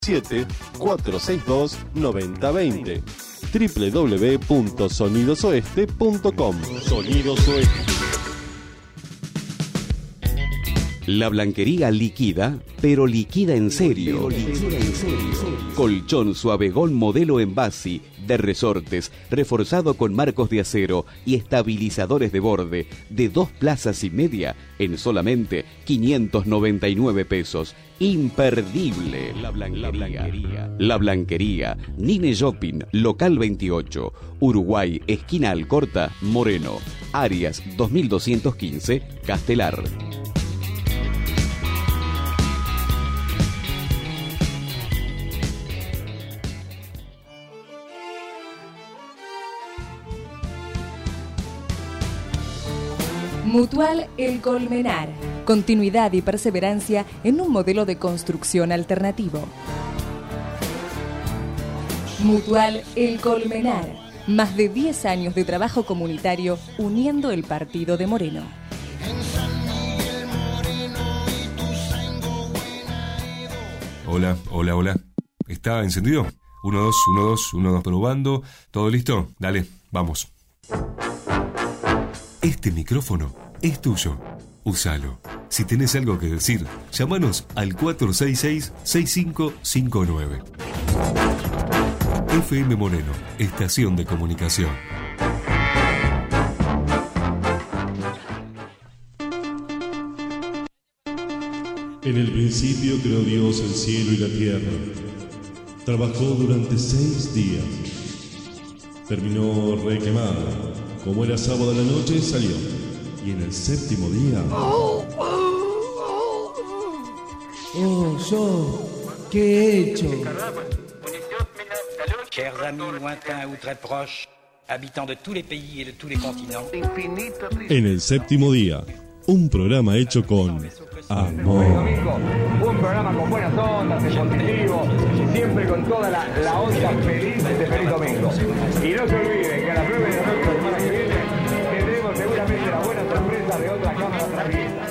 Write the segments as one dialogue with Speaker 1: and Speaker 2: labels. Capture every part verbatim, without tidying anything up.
Speaker 1: siete cuatro seis dos nueve cero dos cero doble u doble u doble u punto sonidos oeste punto com. Sonidos Oeste.
Speaker 2: La Blanquería liquida, pero liquida en serio. Liquida en serio. Colchón suavegón modelo en base, de resortes, reforzado con marcos de acero y estabilizadores de borde, de dos plazas y media, en solamente quinientos noventa y nueve pesos. Imperdible. La Blanquería. La Blanquería. La Blanquería. Nine Shopping, local veintiocho, Uruguay, esquina Alcorta, Moreno. Arias dos mil doscientos quince, Castelar.
Speaker 3: Mutual El Colmenar. Continuidad y perseverancia en un modelo de construcción alternativo. Mutual El Colmenar. Más de diez años de trabajo comunitario uniendo el partido de Moreno.
Speaker 4: Hola, hola, hola. ¿Está encendido? uno, dos, uno, dos, uno, dos, probando. ¿Todo listo? Dale, vamos. Este micrófono es tuyo. Úsalo. Si tenés algo que decir, llámanos al cuatro seis seis, seis cinco cinco nueve. F M Moreno, estación de comunicación.
Speaker 5: En el principio creó Dios el cielo y la tierra. Trabajó durante seis días. Terminó requemado. Como era sábado a la noche, salió. Y en el séptimo día...
Speaker 6: ¡Oh, yo! ¿Qué he hecho?
Speaker 7: Chers amis lointains ou très proches, habitants de tous les pays et de tous les continents.
Speaker 5: En el séptimo día, un programa hecho con amor.
Speaker 8: Un programa con buenas ondas, en positivo, siempre con toda la, la onda feliz de Feliz Domingo. Y no se olviden que a la prueba de la noche, semana que viene, tendremos seguramente la buena sorpresa de otra cámara traviesa.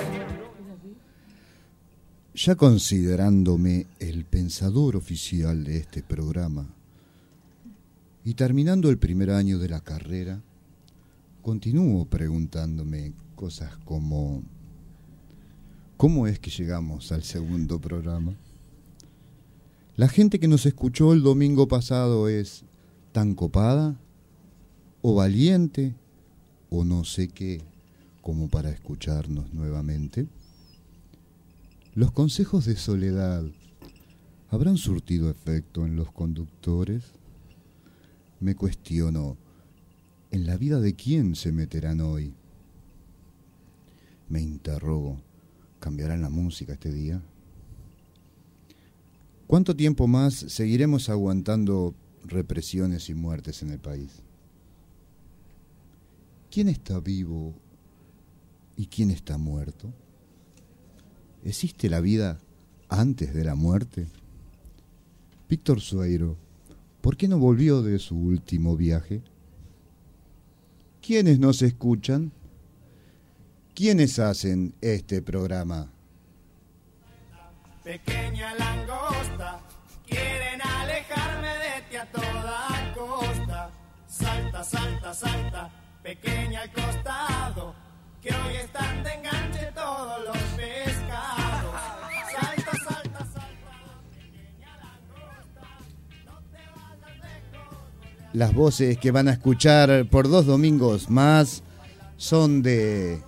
Speaker 9: Ya considerándome el pensador oficial de este programa y terminando el primer año de la carrera, continúo preguntándome cosas como ¿cómo es que llegamos al segundo programa? ¿La gente que nos escuchó el domingo pasado es tan copada o valiente o no sé qué como para escucharnos nuevamente? ¿Los consejos de Soledad habrán surtido efecto en los conductores? Me cuestiono, ¿en la vida de quién se meterán hoy? Me interrogo, ¿cambiarán la música este día? ¿Cuánto tiempo más seguiremos aguantando represiones y muertes en el país? ¿Quién está vivo y quién está muerto? ¿Existe la vida antes de la muerte? Víctor Sueiro, ¿por qué no volvió de su último viaje? ¿Quiénes nos escuchan? ¿Quiénes hacen este programa?
Speaker 10: Pequeña langosta, quieren alejarme de ti a toda costa. Salta, salta, salta, pequeña al costado, que hoy están de enganche todos los pescados. Salta, salta, salta, pequeña langosta, no te vayas lejos.
Speaker 9: Las voces que van a escuchar por dos domingos más son de...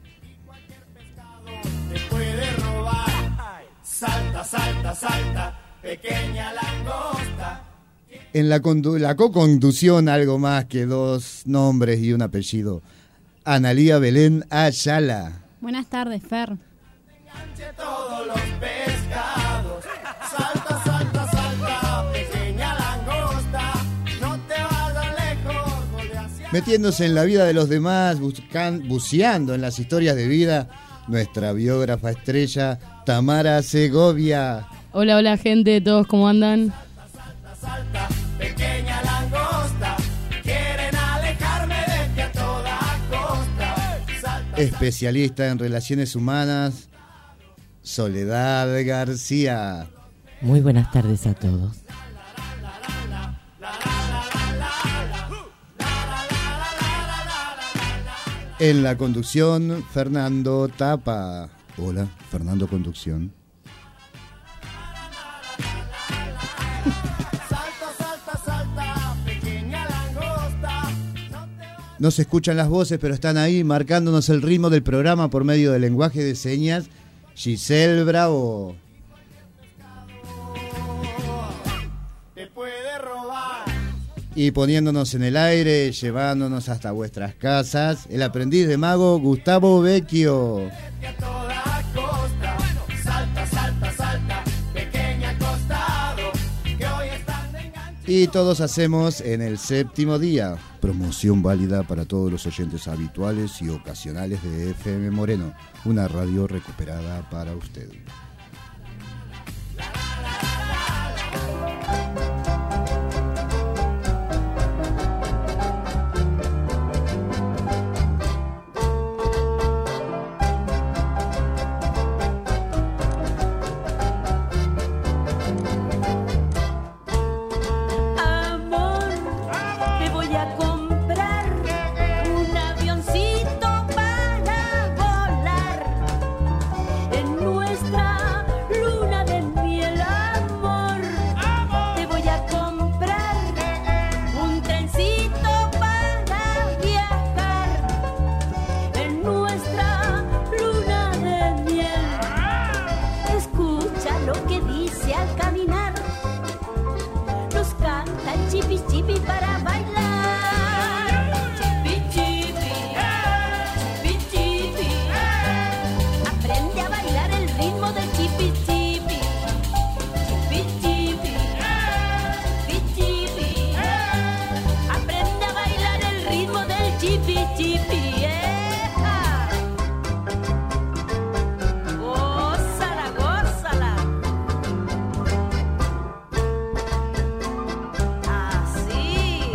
Speaker 10: Salta, salta, salta, pequeña langosta.
Speaker 9: En la, condu- la co-conducción algo más que dos nombres y un apellido. Analía Belén Ayala.
Speaker 11: Buenas tardes, Fer.
Speaker 10: Todos los pescados. Salta, salta, salta, pequeña langosta. No te vayas lejos, volve hacia...
Speaker 9: Metiéndose en la vida de los demás, buscan- buceando en las historias de vida, nuestra biógrafa estrella, Tamara Segovia.
Speaker 11: Hola, hola gente, ¿todos cómo andan?
Speaker 10: Salta, salta, pequeña langosta. Quieren alejarme de ti a toda costa. Salta,
Speaker 9: Especialista en relaciones humanas, Soledad García.
Speaker 12: Muy buenas tardes a todos.
Speaker 9: En la conducción, Fernando Tapa. Hola, Fernando Conducción. No se escuchan las voces, pero están ahí marcándonos el ritmo del programa por medio del lenguaje de señas. Giselle Bravo. Y poniéndonos en el aire, llevándonos hasta vuestras casas, el aprendiz de mago Gustavo Vecchio. Y todos hacemos en el séptimo día. Promoción válida para todos los oyentes habituales y ocasionales de F M Moreno, una radio recuperada para usted.
Speaker 13: Así.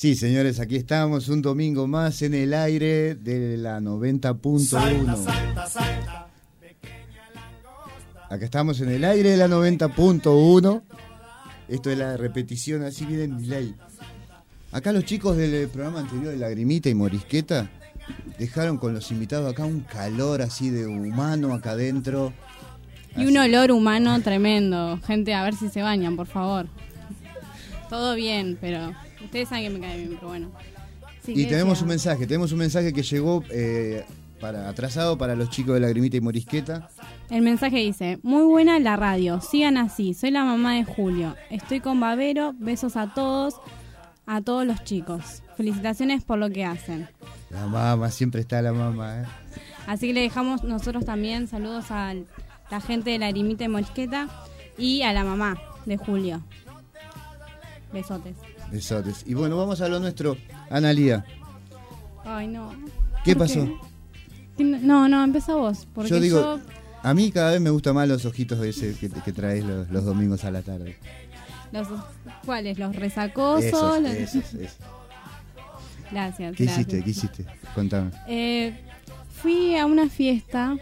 Speaker 9: Sí, señores, aquí estamos un domingo más en el aire de la noventa punto uno. Acá estamos en el aire de la noventa punto uno. Esto es la repetición, así viene en delay. Acá los chicos del programa anterior de Lagrimita y Morisqueta dejaron con los invitados acá un calor así de humano acá adentro.
Speaker 11: Y
Speaker 9: así.
Speaker 11: Un olor humano tremendo. Gente, a ver si se bañan, por favor. Todo bien, pero ustedes saben que me cae bien, pero bueno. Sí,
Speaker 9: y tenemos
Speaker 11: decía?
Speaker 9: un mensaje, tenemos un mensaje que llegó eh, para, atrasado para los chicos de Lagrimita y Morisqueta.
Speaker 11: El mensaje dice: muy buena la radio, sigan así, soy la mamá de Julio, estoy con Babero, besos a todos, a todos los chicos, felicitaciones por lo que hacen.
Speaker 9: La mamá, siempre está la mamá, ¿eh?
Speaker 11: Así que le dejamos nosotros también saludos a la gente de Lagrimita y Morisqueta y a la mamá de Julio. Besotes.
Speaker 9: Besotes. Y bueno, vamos a lo nuestro. Analía,
Speaker 11: Ay, no.
Speaker 9: ¿qué
Speaker 11: ¿Por
Speaker 9: pasó?
Speaker 11: qué? No, no, empieza vos, porque
Speaker 9: Yo digo,
Speaker 11: yo...
Speaker 9: a mí cada vez me gustan más los ojitos ese que, que traes los, los domingos a la tarde.
Speaker 11: Los, ¿Cuáles? ¿Los resacosos?
Speaker 9: Esos,
Speaker 11: Los-
Speaker 9: esos, esos.
Speaker 11: Gracias.
Speaker 9: ¿Qué
Speaker 11: gracias.
Speaker 9: hiciste? ¿Qué hiciste? Contame.
Speaker 11: Eh, fui a una fiesta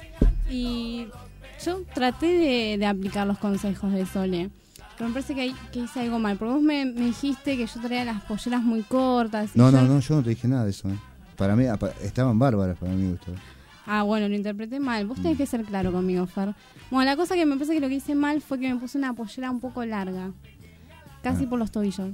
Speaker 11: y yo traté de, de aplicar los consejos de Sole, pero me parece que, hay, que hice algo mal, porque vos me, me dijiste que yo traía las polleras muy cortas. y
Speaker 9: No,
Speaker 11: yo-
Speaker 9: no, no, yo no te dije nada de eso. ¿eh? Para mí, apa- estaban bárbaras para mi gusto.
Speaker 11: Ah, bueno, lo interpreté mal. Vos tenés que ser claro conmigo, Fer. Bueno, la cosa que me parece que lo que hice mal fue que me puse una pollera un poco larga, casi
Speaker 9: Ah.
Speaker 11: por los tobillos.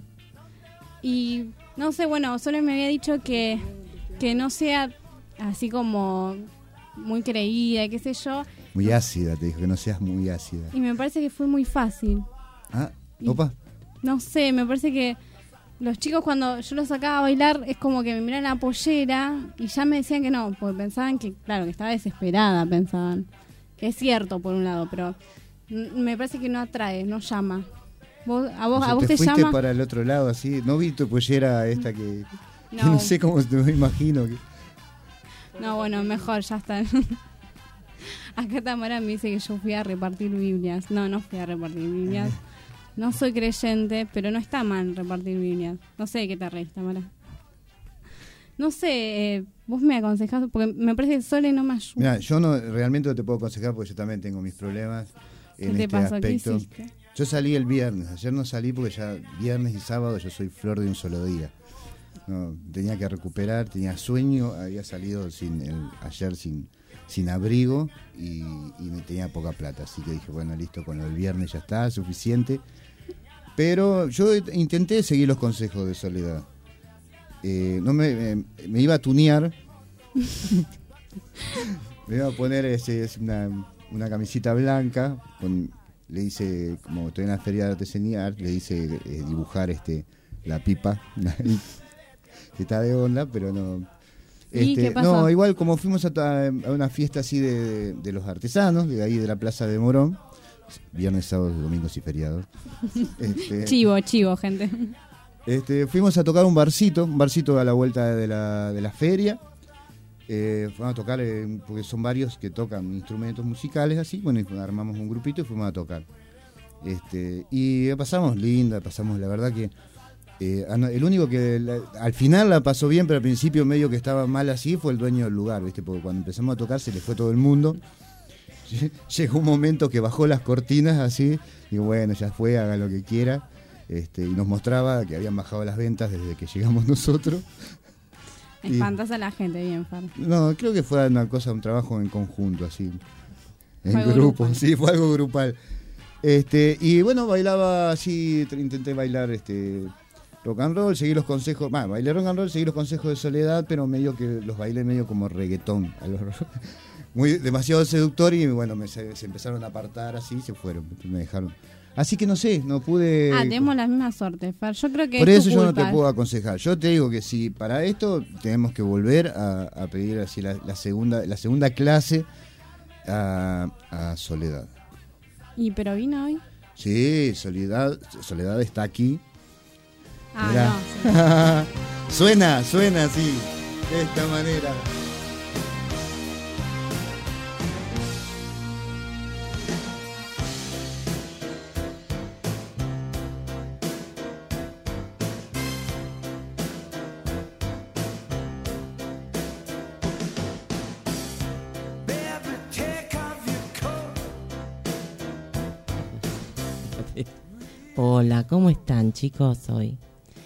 Speaker 11: Y no sé, bueno, Sole me había dicho que, que no sea así como muy creída, qué sé yo.
Speaker 9: Muy ácida, te dijo, que no seas muy ácida.
Speaker 11: Y me parece que fue muy fácil.
Speaker 9: Ah,
Speaker 11: Y-
Speaker 9: opa.
Speaker 11: No sé, me parece que los chicos cuando yo los sacaba a bailar es como que me miraban la pollera y ya me decían que no, porque pensaban que, claro, que estaba desesperada, pensaban. Que es cierto por un lado, pero n- me parece que no atrae, no llama. ¿Vos, ¿A vos,
Speaker 9: O sea,
Speaker 11: a vos
Speaker 9: te,
Speaker 11: te,
Speaker 9: fuiste
Speaker 11: llama?
Speaker 9: para el otro lado así. No vi tu pollera esta que... que
Speaker 11: No.
Speaker 9: no sé cómo te me imagino. Que...
Speaker 11: No, bueno, mejor, ya está. Acá Tamara me dice que yo fui a repartir Biblias. No, no fui a repartir Biblias. No soy creyente, pero no está mal repartir Biblias. No sé de qué te reís, Tamara. No sé, eh, vos me aconsejás, porque me parece que Sole no me ayuda.
Speaker 9: Mira, yo no realmente no te puedo aconsejar porque yo también tengo mis problemas
Speaker 11: ¿Qué
Speaker 9: en
Speaker 11: te
Speaker 9: este
Speaker 11: pasó? ¿Qué
Speaker 9: aspecto.
Speaker 11: hiciste?
Speaker 9: Yo salí el viernes, ayer no salí porque ya viernes y sábado yo soy flor de un solo día. No, tenía que recuperar, tenía sueño, había salido sin el, ayer sin, sin abrigo y, y me tenía poca plata, así que dije, bueno, listo, con el viernes ya está, suficiente. Pero yo intenté seguir los consejos de Soledad. Eh, no me, me, me iba a tunear, me iba a poner ese, es una, una camisita blanca, con, le hice, como estoy en la feria de artesanía, le hice eh, dibujar este la pipa, que está de onda, pero no.
Speaker 11: ¿Y
Speaker 9: Este,
Speaker 11: qué pasó?
Speaker 9: no, igual como fuimos a, ta- a una fiesta así de, de, de los artesanos, de ahí de la Plaza de Morón, viernes, sábados, domingos y feriados. Este,
Speaker 11: Chivo, chivo, gente.
Speaker 9: este, fuimos a tocar un barcito, un barcito a la vuelta de la, de la feria. Eh, fuimos a tocar, eh, porque son varios que tocan instrumentos musicales así, bueno, y armamos un grupito y fuimos a tocar. Este, y la pasamos linda, pasamos, la verdad que eh, el único que la, al final la pasó bien, pero al principio medio que estaba mal así, fue el dueño del lugar, ¿viste? Porque cuando empezamos a tocar se le fue todo el mundo. Llegó un momento que bajó las cortinas así, y bueno, ya fue, haga lo que quiera. Este, y nos mostraba que habían bajado las ventas desde que llegamos nosotros. Y-
Speaker 11: Espantas a la gente, bien, Fer.
Speaker 9: no, creo que fue una cosa, un trabajo en conjunto, así. En
Speaker 11: Fue algo
Speaker 9: grupo,
Speaker 11: grupal.
Speaker 9: sí, fue algo grupal. Este, y bueno, bailaba así, tr- intenté bailar este rock and roll, seguí los consejos, bueno, bailé rock and roll, seguí los consejos de Soledad, pero medio que los bailé medio como reggaetón, a los- muy demasiado seductor y bueno, me, se, se empezaron a apartar así y se fueron, me dejaron. Así que no sé, no pude...
Speaker 11: Ah, tenemos la misma suerte, Fer. Yo creo que
Speaker 9: Por
Speaker 11: es
Speaker 9: eso
Speaker 11: tu
Speaker 9: yo no
Speaker 11: culpa.
Speaker 9: te puedo aconsejar. Yo te digo que si para esto tenemos que volver a, a pedir así la, la segunda la segunda clase a, a Soledad.
Speaker 11: ¿Y pero vino hoy?
Speaker 9: Sí, Soledad, Soledad está aquí.
Speaker 11: Ah,
Speaker 9: Mirá. suena, suena así, de esta manera.
Speaker 12: Hola, ¿cómo están, chicos, hoy?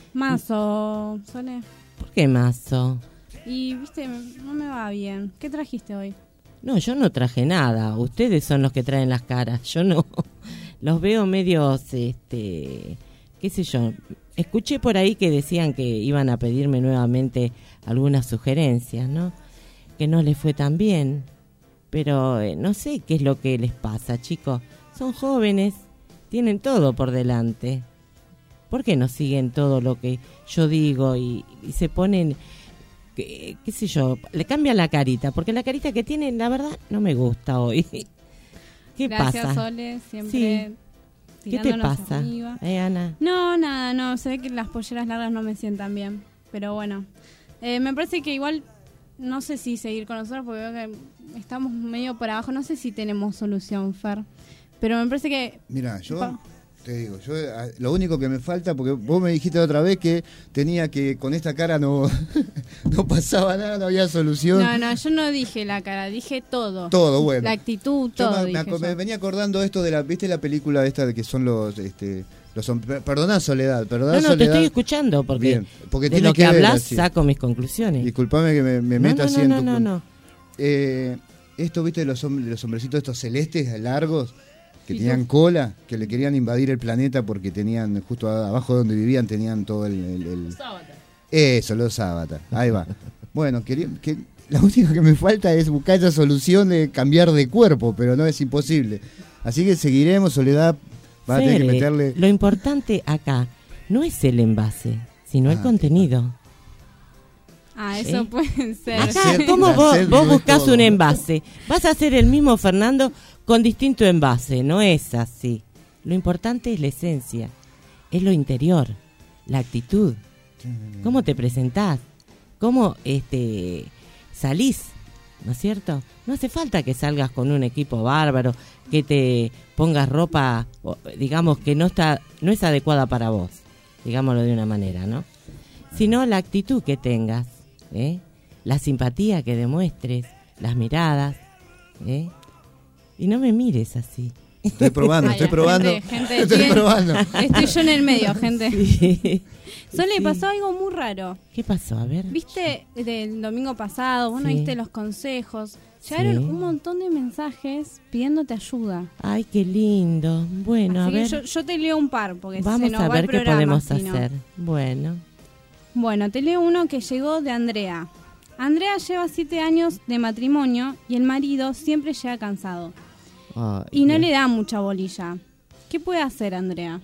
Speaker 11: Mazo, Sole.
Speaker 12: ¿Por qué mazo?
Speaker 11: Y, viste, no me va bien. ¿Qué trajiste hoy?
Speaker 12: No, yo no traje nada. Ustedes son los que traen las caras. Yo no. Los veo medios, este, qué sé yo. Escuché por ahí que decían que iban a pedirme nuevamente algunas sugerencias, ¿no? Que no les fue tan bien. Pero eh, no sé qué es lo que les pasa, chicos. Son jóvenes, tienen todo por delante. ¿Por qué no siguen todo lo que yo digo y, y se ponen, qué, qué sé yo, le cambian la carita? Porque la carita que tienen, la verdad, no me gusta hoy. ¿Qué
Speaker 11: Gracias,
Speaker 12: pasa?
Speaker 11: Sole, siempre
Speaker 12: Sí. ¿Qué te
Speaker 11: tirándonos
Speaker 12: pasa,
Speaker 11: arriba.
Speaker 12: eh, Ana?
Speaker 11: No, nada, no, se ve que las polleras largas no me sientan bien, pero bueno. Eh, me parece que igual, no sé si seguir con nosotros porque veo que estamos medio por abajo, no sé si tenemos solución, Fer, pero me parece que...
Speaker 9: Mira, yo te digo, yo a- lo único que me falta, porque vos me dijiste otra vez que tenía que con esta cara no, no pasaba nada, no había solución.
Speaker 11: No, no, yo no dije la cara, dije todo.
Speaker 9: Todo, bueno.
Speaker 11: La actitud,
Speaker 9: Yo
Speaker 11: todo
Speaker 9: me, me
Speaker 11: dije
Speaker 9: aco- me
Speaker 11: yo.
Speaker 9: venía acordando esto de la, ¿viste la película esta de que son los, este, los hom- per- perdoná Soledad, perdoná
Speaker 12: No, no, te
Speaker 9: Soledad.
Speaker 12: estoy escuchando porque,
Speaker 9: Bien, porque
Speaker 12: de
Speaker 9: tiene
Speaker 12: lo que,
Speaker 9: que ver,
Speaker 12: hablas
Speaker 9: así.
Speaker 12: saco mis conclusiones.
Speaker 9: Disculpame que me, me
Speaker 12: No,
Speaker 9: meta
Speaker 12: no,
Speaker 9: así
Speaker 12: no,
Speaker 9: en
Speaker 12: no,
Speaker 9: tu
Speaker 12: no,
Speaker 9: cul-
Speaker 12: no.
Speaker 9: Eh, esto, ¿viste de los, hom- de los hombrecitos estos celestes, largos, que
Speaker 11: Sí,
Speaker 9: tenían
Speaker 11: sí.
Speaker 9: cola, que le querían invadir el planeta porque tenían, justo a- abajo donde vivían, tenían todo el... el- el- Eso, los avatar. Ahí va. Bueno, quería, que, la única que me falta es buscar esa solución de cambiar de cuerpo, pero no es imposible. Así que seguiremos, Soledad. Va a tener que
Speaker 12: Fere,
Speaker 9: meterle...
Speaker 12: lo importante acá no es el envase, sino el
Speaker 9: Ah,
Speaker 12: contenido.
Speaker 11: Ah, eso
Speaker 12: ¿Eh?
Speaker 11: puede ser.
Speaker 12: Acá,
Speaker 9: sed-
Speaker 12: ¿cómo
Speaker 9: la
Speaker 12: vos,
Speaker 9: sed
Speaker 12: vos
Speaker 9: lo es
Speaker 12: buscás
Speaker 9: todo,
Speaker 12: un
Speaker 9: ¿no?
Speaker 12: envase? Vas a hacer el mismo, Fernando, con distinto envase. No es así. Lo importante es la esencia, es lo interior, la actitud. ¿Cómo te presentás? ¿Cómo este, salís? ¿No es cierto? No hace falta que salgas con un equipo bárbaro, que te pongas ropa, o, digamos, que no está, no es adecuada para vos, digámoslo de una manera, ¿no? Sino la actitud que tengas, ¿eh? La simpatía que demuestres, las miradas, ¿eh? Y no me mires así.
Speaker 9: Estoy probando,
Speaker 11: Ay,
Speaker 9: estoy
Speaker 11: ya,
Speaker 9: probando.
Speaker 11: gente, gente,
Speaker 9: estoy
Speaker 11: bien.
Speaker 9: probando.
Speaker 11: Estoy yo en el medio, gente.
Speaker 12: Sí.
Speaker 11: Sole,
Speaker 12: Sí.
Speaker 11: pasó algo muy raro.
Speaker 12: ¿Qué pasó? A ver.
Speaker 11: Viste del domingo pasado, vos no
Speaker 12: Sí.
Speaker 11: viste los consejos. Llegaron
Speaker 12: Sí.
Speaker 11: un montón de mensajes pidiéndote ayuda.
Speaker 12: Ay, qué lindo. Bueno,
Speaker 11: Así
Speaker 12: a
Speaker 11: que
Speaker 12: ver.
Speaker 11: yo, yo te leo un par, porque se
Speaker 12: Vamos
Speaker 11: nos
Speaker 12: a
Speaker 11: va
Speaker 12: ver
Speaker 11: el
Speaker 12: qué
Speaker 11: programa,
Speaker 12: podemos
Speaker 11: si no.
Speaker 12: hacer. Bueno.
Speaker 11: Bueno, te leo uno que llegó de Andrea. Andrea lleva siete años de matrimonio y el marido siempre llega cansado.
Speaker 12: Ay,
Speaker 11: Y no
Speaker 12: Dios.
Speaker 11: le da mucha bolilla. ¿Qué puede hacer Andrea?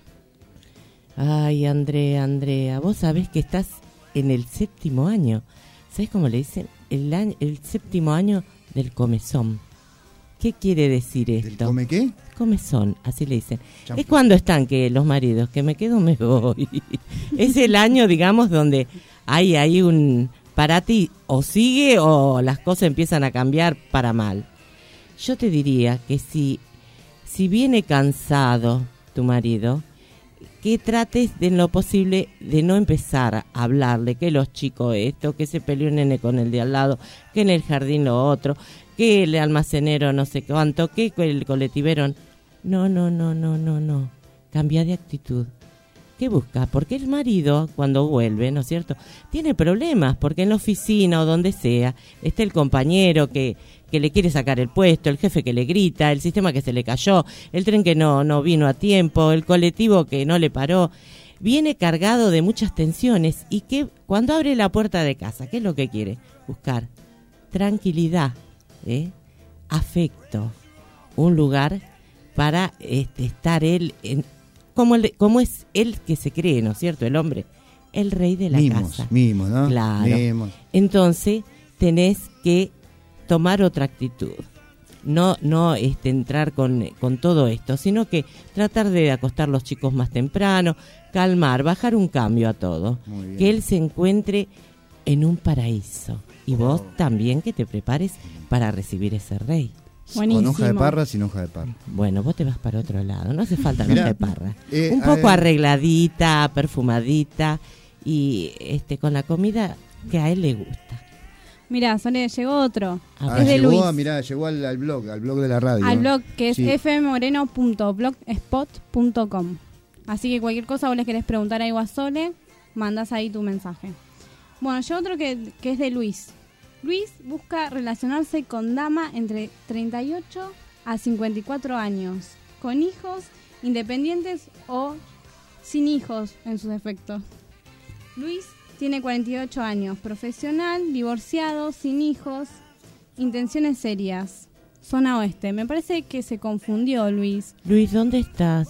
Speaker 12: Ay, Andrea, Andrea, vos sabés que estás en el séptimo año. ¿Sabés cómo le dicen? El, año, el séptimo año del comezón. ¿Qué quiere decir esto?
Speaker 9: ¿Come qué?
Speaker 12: Comezón, así le dicen.
Speaker 9: Champú.
Speaker 12: Es cuando están que los maridos, que me quedo, me voy. Es el año, digamos, donde hay ahí un parate, o sigue o las cosas empiezan a cambiar para mal. Yo te diría que si, si viene cansado tu marido, que trates de en lo posible de no empezar a hablarle que los chicos esto, que se peleó un nene con el de al lado, que en el jardín lo otro, que el almacenero no sé cuánto, que el colectivero. No, no, no, no, no, no. Cambia de actitud. ¿Qué busca? Porque el marido, cuando vuelve, ¿no es cierto?, tiene problemas, porque en la oficina o donde sea, está el compañero que, que le quiere sacar el puesto, el jefe que le grita, el sistema que se le cayó, el tren que no, no vino a tiempo, el colectivo que no le paró. Viene cargado de muchas tensiones y que cuando abre la puerta de casa, ¿qué es lo que quiere? Buscar tranquilidad, ¿eh? Afecto, un lugar para este, estar él en... Como, el, como es él que se cree, ¿no es cierto? El hombre, el rey de la
Speaker 9: Mimos,
Speaker 12: casa.
Speaker 9: mimos, ¿no?
Speaker 12: Claro.
Speaker 9: Mimos.
Speaker 12: Entonces, tenés que tomar otra actitud. No no este, entrar con, con todo esto, sino que tratar de acostar los chicos más temprano, calmar, bajar un cambio a todo.
Speaker 9: Muy bien.
Speaker 12: Que él se encuentre en un paraíso. Y vos también que te prepares para recibir ese rey.
Speaker 9: Con hoja de parra, sin hoja de parra.
Speaker 12: Bueno, vos te vas para otro lado, no hace falta
Speaker 9: Mirá,
Speaker 12: hoja de parra.
Speaker 9: eh,
Speaker 12: Un
Speaker 9: a
Speaker 12: poco
Speaker 9: ver.
Speaker 12: arregladita, perfumadita y este con la comida que a él le gusta.
Speaker 11: Mirá, Sole, llegó otro.
Speaker 9: Ah,
Speaker 11: es de
Speaker 9: llegó,
Speaker 11: Luis.
Speaker 9: a- mirá, llegó al, al blog, al blog de la radio.
Speaker 11: Al blog que es
Speaker 9: Sí.
Speaker 11: f m moreno punto blogspot punto com. Así que cualquier cosa vos les querés preguntar algo a Sole, mandás ahí tu mensaje. Bueno, llegó otro que, que es de Luis. Luis busca relacionarse con dama entre treinta y ocho a cincuenta y cuatro años, con hijos, independientes o sin hijos en sus defectos. Luis tiene cuarenta y ocho años, profesional, divorciado, sin hijos, intenciones serias. Zona oeste. Me parece que se confundió, Luis.
Speaker 12: Luis, ¿dónde estás?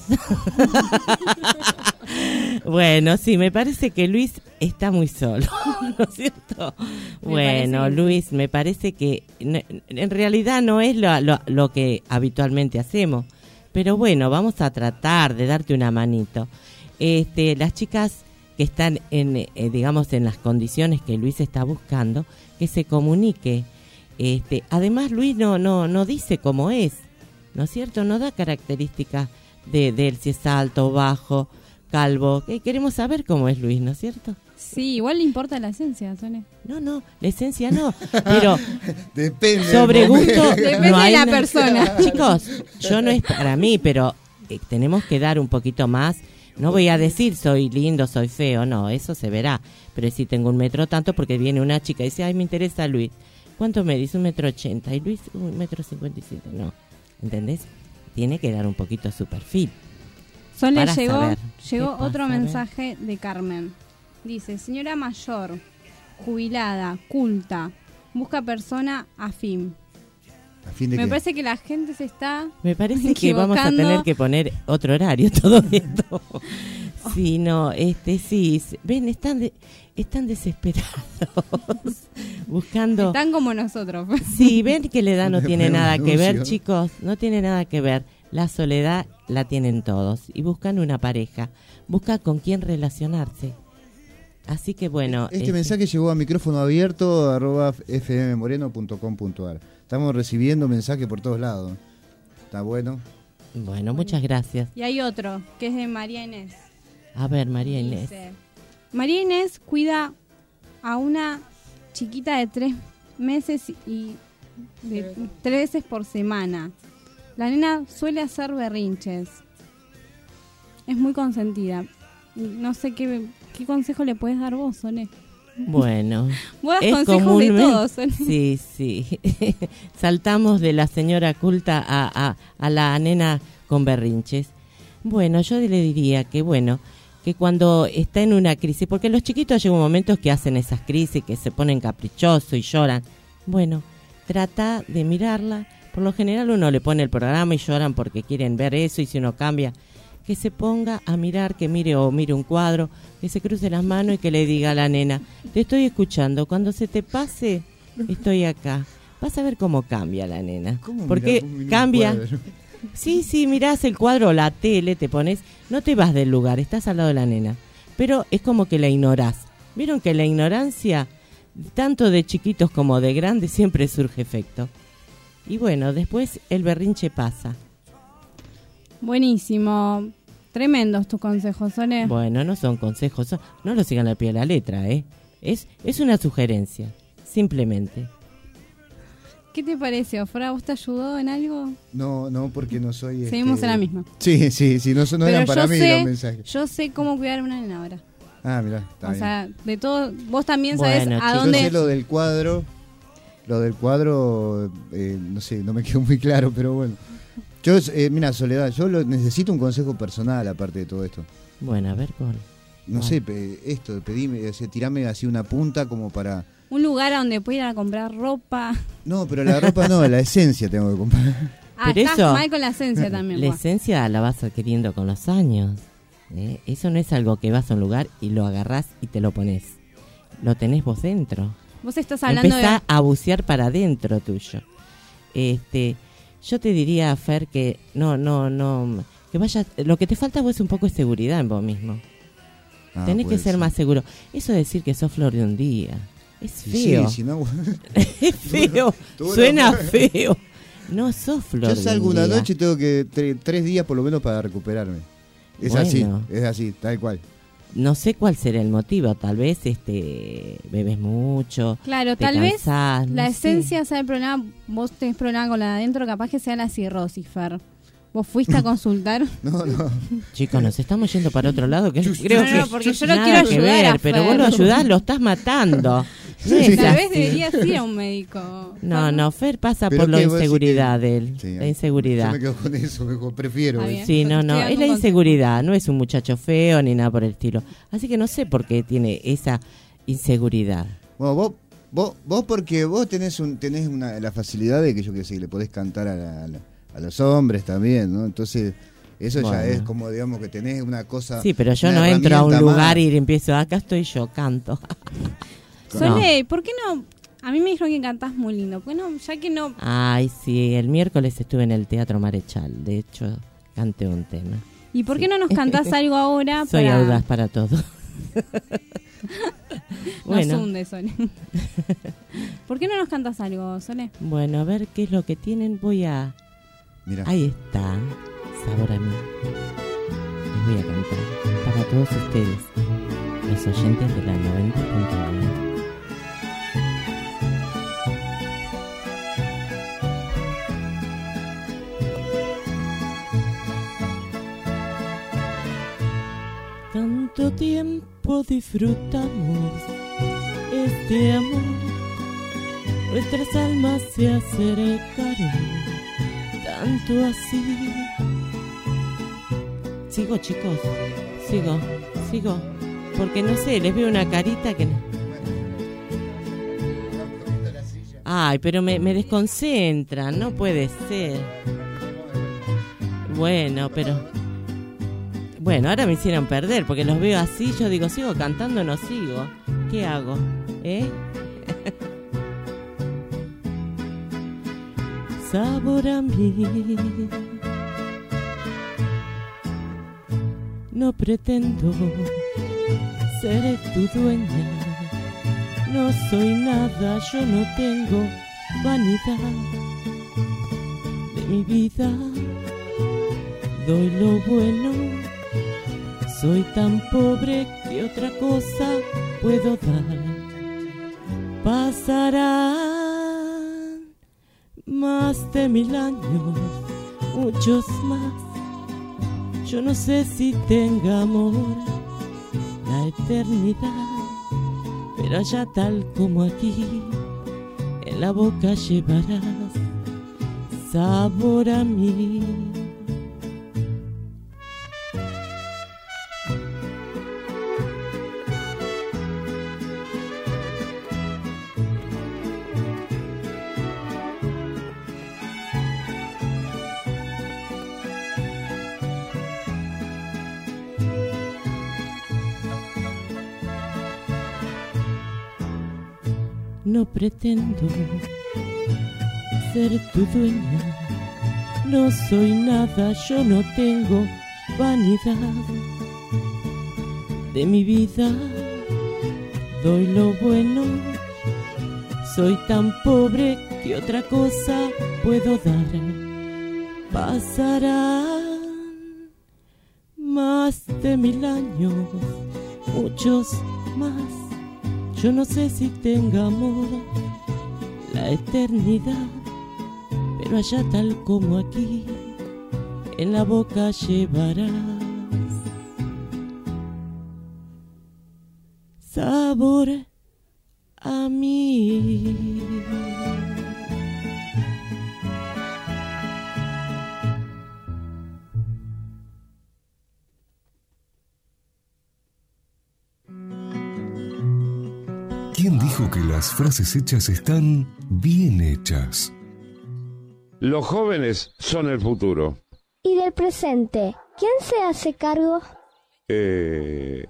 Speaker 12: Bueno, sí, me parece que Luis está muy solo, ¿no es cierto?
Speaker 11: Me
Speaker 12: Bueno,
Speaker 11: parece que-
Speaker 12: Luis, me parece que no- en realidad no es lo, lo, lo que habitualmente hacemos, pero bueno, vamos a tratar de darte una manito. Este, las chicas que están en, eh, digamos, en las condiciones que Luis está buscando, que se comunique. Este, además, Luis no, no, no dice cómo es, ¿no es cierto? No da características de, de él, si es alto, bajo, calvo. Eh, Queremos saber cómo es Luis, ¿no es cierto?
Speaker 11: Sí, igual le importa la esencia, Sole.
Speaker 12: No, no, la esencia no, pero
Speaker 9: Depende.
Speaker 12: sobre
Speaker 9: del
Speaker 12: gusto
Speaker 9: momento.
Speaker 11: Depende
Speaker 12: no hay
Speaker 11: de la
Speaker 12: na-
Speaker 11: persona.
Speaker 12: Chicos, yo no es para mí, pero eh, tenemos que dar un poquito más. No voy a decir soy lindo, soy feo, no, eso se verá. Pero si tengo un metro tanto, porque viene una chica y dice, ay, me interesa Luis. ¿Cuánto me dice? Un metro ochenta. Y Luis, un metro cincuenta y siete. No, ¿entendés? Tiene que dar un poquito su perfil.
Speaker 11: Sole,
Speaker 12: Para
Speaker 11: llegó,
Speaker 12: saber.
Speaker 11: llegó
Speaker 12: ¿Qué pasa?
Speaker 11: otro
Speaker 12: A ver.
Speaker 11: mensaje de Carmen. Dice, señora mayor, jubilada, culta, busca persona afín.
Speaker 9: ¿A fin de
Speaker 11: Me
Speaker 9: qué?
Speaker 11: parece que la gente se está
Speaker 12: Me parece que vamos a
Speaker 11: equivocando.
Speaker 12: tener que poner otro horario todo esto. Sí, no, este sí, s- ven, están de- están desesperados buscando.
Speaker 11: Están como nosotros.
Speaker 12: Sí, ven que la edad no
Speaker 9: Le
Speaker 12: tiene
Speaker 9: ponemos
Speaker 12: nada que ver,
Speaker 9: anuncio.
Speaker 12: chicos, no tiene nada que ver. La soledad la tienen todos y buscan una pareja, buscan con quién relacionarse. Así que bueno,
Speaker 9: Este
Speaker 12: este,
Speaker 9: mensaje llegó a micrófono abierto arroba f m moreno punto com punto a r. Estamos recibiendo mensajes por todos lados. Está bueno.
Speaker 12: bueno, muchas gracias.
Speaker 11: Y hay otro, que es de María Inés.
Speaker 12: A ver, María Inés.
Speaker 11: Dice, María Inés cuida a una chiquita de tres meses y de tres veces por semana. La nena suele hacer berrinches. Es muy consentida. No sé qué, qué consejo le puedes dar vos, Sole.
Speaker 12: Bueno,
Speaker 11: Vos das
Speaker 12: es
Speaker 11: consejos de
Speaker 12: comúnmente-
Speaker 11: todos, Sole.
Speaker 12: Sí, sí. Saltamos de la señora culta a, a, a la nena con berrinches. Bueno, yo le diría que, bueno, que cuando está en una crisis, porque los chiquitos llegan momentos que hacen esas crisis, que se ponen caprichosos y lloran. Bueno, trata de mirarla. Por lo general uno le pone el programa y lloran porque quieren ver eso, y si uno cambia, que se ponga a mirar, que mire o mire un cuadro, que se cruce las manos y que le diga a la nena, te estoy escuchando, cuando se te pase, estoy acá. Vas a ver cómo cambia la nena.
Speaker 9: ¿Cómo
Speaker 12: Porque
Speaker 9: mirá- mirá un
Speaker 12: cambia.
Speaker 9: cuadro?
Speaker 12: Sí, sí, mirás el cuadro o la tele, te pones, no te vas del lugar, estás al lado de la nena. Pero es como que la ignorás. ¿Vieron que la ignorancia, tanto de chiquitos como de grandes, siempre surge efecto? Y bueno, después el berrinche pasa.
Speaker 11: Buenísimo. Tremendos tus consejos, Sole.
Speaker 12: Bueno, no son consejos, son- no lo sigan al pie de la letra, ¿eh? Es, es una sugerencia, simplemente.
Speaker 11: ¿Qué te pareció? ¿Fra, vos te ayudó en algo?
Speaker 9: No, no, porque no soy.
Speaker 11: Seguimos
Speaker 9: este-
Speaker 11: en la misma.
Speaker 9: Sí, sí, sí, no, no
Speaker 11: Pero
Speaker 9: eran para
Speaker 11: yo
Speaker 9: mí
Speaker 11: sé-
Speaker 9: los mensajes.
Speaker 11: Yo sé cómo cuidar a una nena ahora.
Speaker 9: Ah, mirá, está
Speaker 11: O
Speaker 9: bien.
Speaker 11: sea, de todo, vos también sabés
Speaker 12: Bueno,
Speaker 11: a
Speaker 12: chicos,
Speaker 9: Yo
Speaker 11: dónde...
Speaker 9: sé lo del cuadro. Lo del cuadro, eh, no sé, no me quedó muy claro, pero bueno. Yo, eh, mira, Soledad, yo lo, necesito un consejo personal aparte de todo esto.
Speaker 12: Bueno, a ver, Paul.
Speaker 9: No
Speaker 12: Ah.
Speaker 9: sé, pe- esto, pedime, o sea, tirame así una punta como para...
Speaker 11: Un lugar a donde pueda ir a comprar ropa.
Speaker 9: No, pero la ropa no, la esencia tengo que comprar.
Speaker 11: Ah,
Speaker 12: Pero
Speaker 11: estás
Speaker 12: eso-
Speaker 11: mal con la esencia también.
Speaker 12: La
Speaker 11: vos.
Speaker 12: esencia la vas adquiriendo con los años. ¿eh? Eso no es algo que vas a un lugar y lo agarrás y te lo pones. Lo tenés vos dentro.
Speaker 11: Vos estás hablando
Speaker 12: Empezá
Speaker 11: de...
Speaker 12: a bucear para adentro tuyo. Este, yo te diría, Fer, que no, no, no, que vayas, lo que te falta vos es un poco de seguridad en vos mismo.
Speaker 9: Ah,
Speaker 12: Tenés que
Speaker 9: puede
Speaker 12: ser,
Speaker 9: ser.
Speaker 12: más seguro. Eso de decir que sos flor de un día, es
Speaker 9: Sí,
Speaker 12: feo.
Speaker 9: si no...
Speaker 12: Es feo,
Speaker 9: Tú no-
Speaker 12: suena feo. No sos flor
Speaker 9: Yo
Speaker 12: de
Speaker 9: salgo
Speaker 12: un
Speaker 9: una
Speaker 12: día.
Speaker 9: noche y tengo que tre- tres días por lo menos para recuperarme. Es
Speaker 12: Bueno.
Speaker 9: así, es así, tal cual.
Speaker 12: no sé cuál será el motivo, tal vez este bebes mucho.
Speaker 11: Claro,
Speaker 12: te
Speaker 11: tal
Speaker 12: cansás,
Speaker 11: vez
Speaker 12: no
Speaker 11: la
Speaker 12: sé.
Speaker 11: esencia sea el problema, vos tenés problema con la de adentro, capaz que sea la cirrosis, Fer. ¿Vos fuiste a consultar?
Speaker 9: No, no.
Speaker 12: Chicos, nos estamos yendo para otro lado, que creo
Speaker 11: no,
Speaker 12: que
Speaker 11: no, porque yo lo
Speaker 12: nada
Speaker 11: quiero
Speaker 12: que
Speaker 11: ayudar
Speaker 12: ver,
Speaker 11: a
Speaker 12: pero
Speaker 11: Fer.
Speaker 12: vos lo ayudás, lo estás matando. No
Speaker 11: Tal
Speaker 12: es
Speaker 11: vez
Speaker 12: así.
Speaker 11: deberías ir a un médico.
Speaker 12: No, no, Fer pasa
Speaker 9: Pero
Speaker 12: por la
Speaker 9: ¿qué vos decís
Speaker 12: inseguridad
Speaker 9: que-
Speaker 12: de él,
Speaker 9: Sí,
Speaker 12: la inseguridad.
Speaker 9: Yo me quedo con eso, mejor prefiero.
Speaker 11: Está
Speaker 9: eh.
Speaker 11: bien.
Speaker 12: Sí, no,
Speaker 11: Estoy
Speaker 12: no,
Speaker 11: dando
Speaker 12: es
Speaker 11: un
Speaker 12: la
Speaker 11: consejo.
Speaker 12: inseguridad, no es un muchacho feo ni nada por el estilo. Así que no sé por qué tiene esa inseguridad.
Speaker 9: Bueno, vos, vos, vos porque vos tenés un, tenés una, la facilidad de que yo qué sé, le podés cantar a, la- a la- a los hombres también, ¿no? Entonces, eso ya
Speaker 12: Bueno.
Speaker 9: es como, digamos, que tenés una cosa.
Speaker 12: Sí, pero yo
Speaker 9: una
Speaker 12: no entro a un
Speaker 9: herramienta
Speaker 12: lugar
Speaker 9: más.
Speaker 12: y empiezo, acá estoy yo, canto.
Speaker 11: Sole, ¿por qué no? A mí me dijeron que cantás muy lindo. ¿Por qué no? Ya que no...
Speaker 12: Ay, sí, el miércoles estuve en el Teatro Marechal, de hecho, canté un tema.
Speaker 11: ¿Y por qué no nos cantás algo ahora?
Speaker 12: Soy
Speaker 11: para...
Speaker 12: audaz para todo. Bueno.
Speaker 11: Nos hunde, Sole. ¿Por qué no nos cantas algo, Sole?
Speaker 12: Bueno, a ver qué es lo que tienen, voy a...
Speaker 9: Mirá.
Speaker 12: Ahí está, sabor a mí. Les voy a cantar para todos ustedes, los oyentes de la noventa punto nueve. Tanto tiempo disfrutamos este amor, nuestras almas se acercaron, tanto así. Sigo, chicos, sigo, sigo, porque no sé, les veo una carita que no... Ay, pero me, me desconcentran, no puede ser. Bueno, pero... Bueno, ahora me hicieron perder, porque los veo así, yo digo, ¿sigo cantando o no sigo? ¿Qué hago? ¿Eh? Sabor a mí. No pretendo ser tu dueña, no soy nada, yo no tengo vanidad de mi vida, doy lo bueno. Soy tan pobre que otra cosa puedo dar. Pasarán más de mil años, muchos más. Yo no sé si tenga amor la eternidad, pero allá tal como aquí, en la boca llevarás sabor a mí. No pretendo ser tu dueña, no soy nada, yo no tengo vanidad de mi vida, doy lo bueno, soy tan pobre que otra cosa puedo dar. Pasarán más de mil años, muchos más. Yo no sé si tenga amor la eternidad, pero allá tal como aquí, en la boca llevarás sabor a mí.
Speaker 4: ¿Quién dijo que las frases hechas están bien hechas?
Speaker 13: Los jóvenes son el futuro.
Speaker 14: ¿Y del presente? ¿Quién se hace cargo?
Speaker 13: Eh...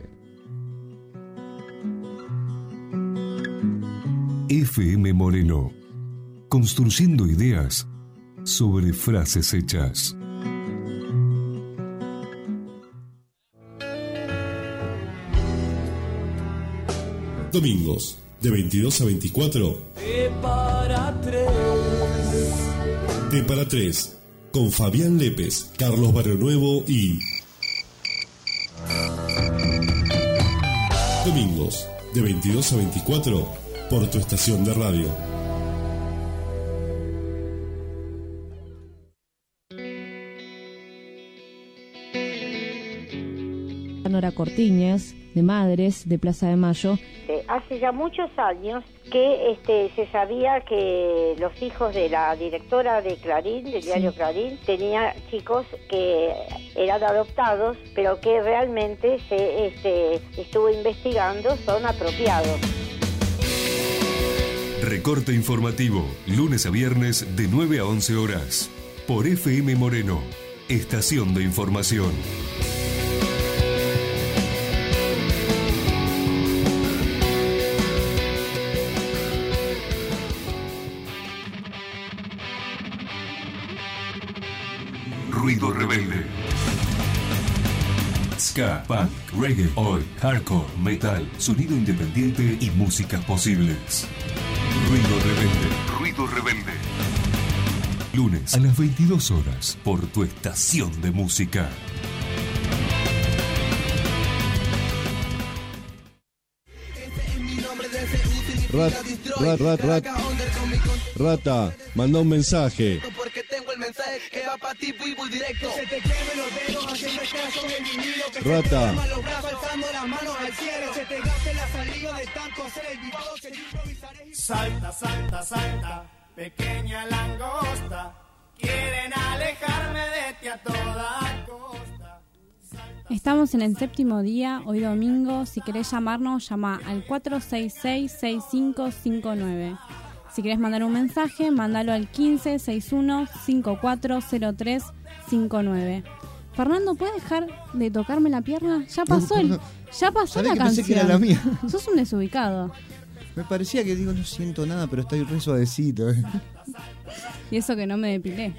Speaker 4: F M Moreno, construyendo ideas sobre frases hechas.
Speaker 5: Domingos, de veintidós a veinticuatro.
Speaker 10: De para tres.
Speaker 5: De para tres, con Fabián Lépez, Carlos Barrio Nuevo y... Domingos, de veintidós a veinticuatro, por tu estación de radio.
Speaker 15: Nora Cortiñas, de Madres, de Plaza de Mayo.
Speaker 16: Hace ya muchos años que este, se sabía que los hijos de la directora de Clarín, del
Speaker 15: Sí.
Speaker 16: diario Clarín, tenía chicos que eran adoptados, pero que realmente se este, estuvo investigando, son apropiados.
Speaker 4: Recorte informativo, lunes a viernes de nueve a once horas, por F M Moreno, estación de información. Ruido rebelde. Ska, punk, reggae, oi, hardcore, metal, sonido independiente y músicas posibles. Ruido rebelde. Ruido rebelde. Lunes a las veintidós horas por tu estación de música.
Speaker 1: Rat, rat, rat, rat. Rata, manda un mensaje.
Speaker 10: Porque tengo el mensaje que va para ti, vivo y directo. Se te quemen los dedos haciendo caso del vinilo. Que
Speaker 1: Rata.
Speaker 10: se te los brazos alzando las manos al cielo. Se te gaste la saliva de tanto hacer el vivo que yo improvisaré. Salta, salta, salta, pequeña langosta. Quieren alejarme de ti a toda costa.
Speaker 11: Estamos en el séptimo día, hoy domingo. Si querés llamarnos, llama al cuatro seis seis, seis cinco cinco nueve. Si querés mandar un mensaje, mándalo al quince sesenta y uno cincuenta y cuatro cero tres cincuenta y nueve. Fernando, ¿puedes dejar de tocarme la pierna? Ya pasó
Speaker 9: No,
Speaker 11: el,
Speaker 9: perdón.
Speaker 11: ya pasó
Speaker 9: ¿Sabés
Speaker 11: la
Speaker 9: que pensé
Speaker 11: canción.
Speaker 9: que era la mía?
Speaker 11: Sos un desubicado.
Speaker 9: Me parecía que digo, no siento nada, pero estoy re suavecito. eh.
Speaker 11: Y eso que no me depilé.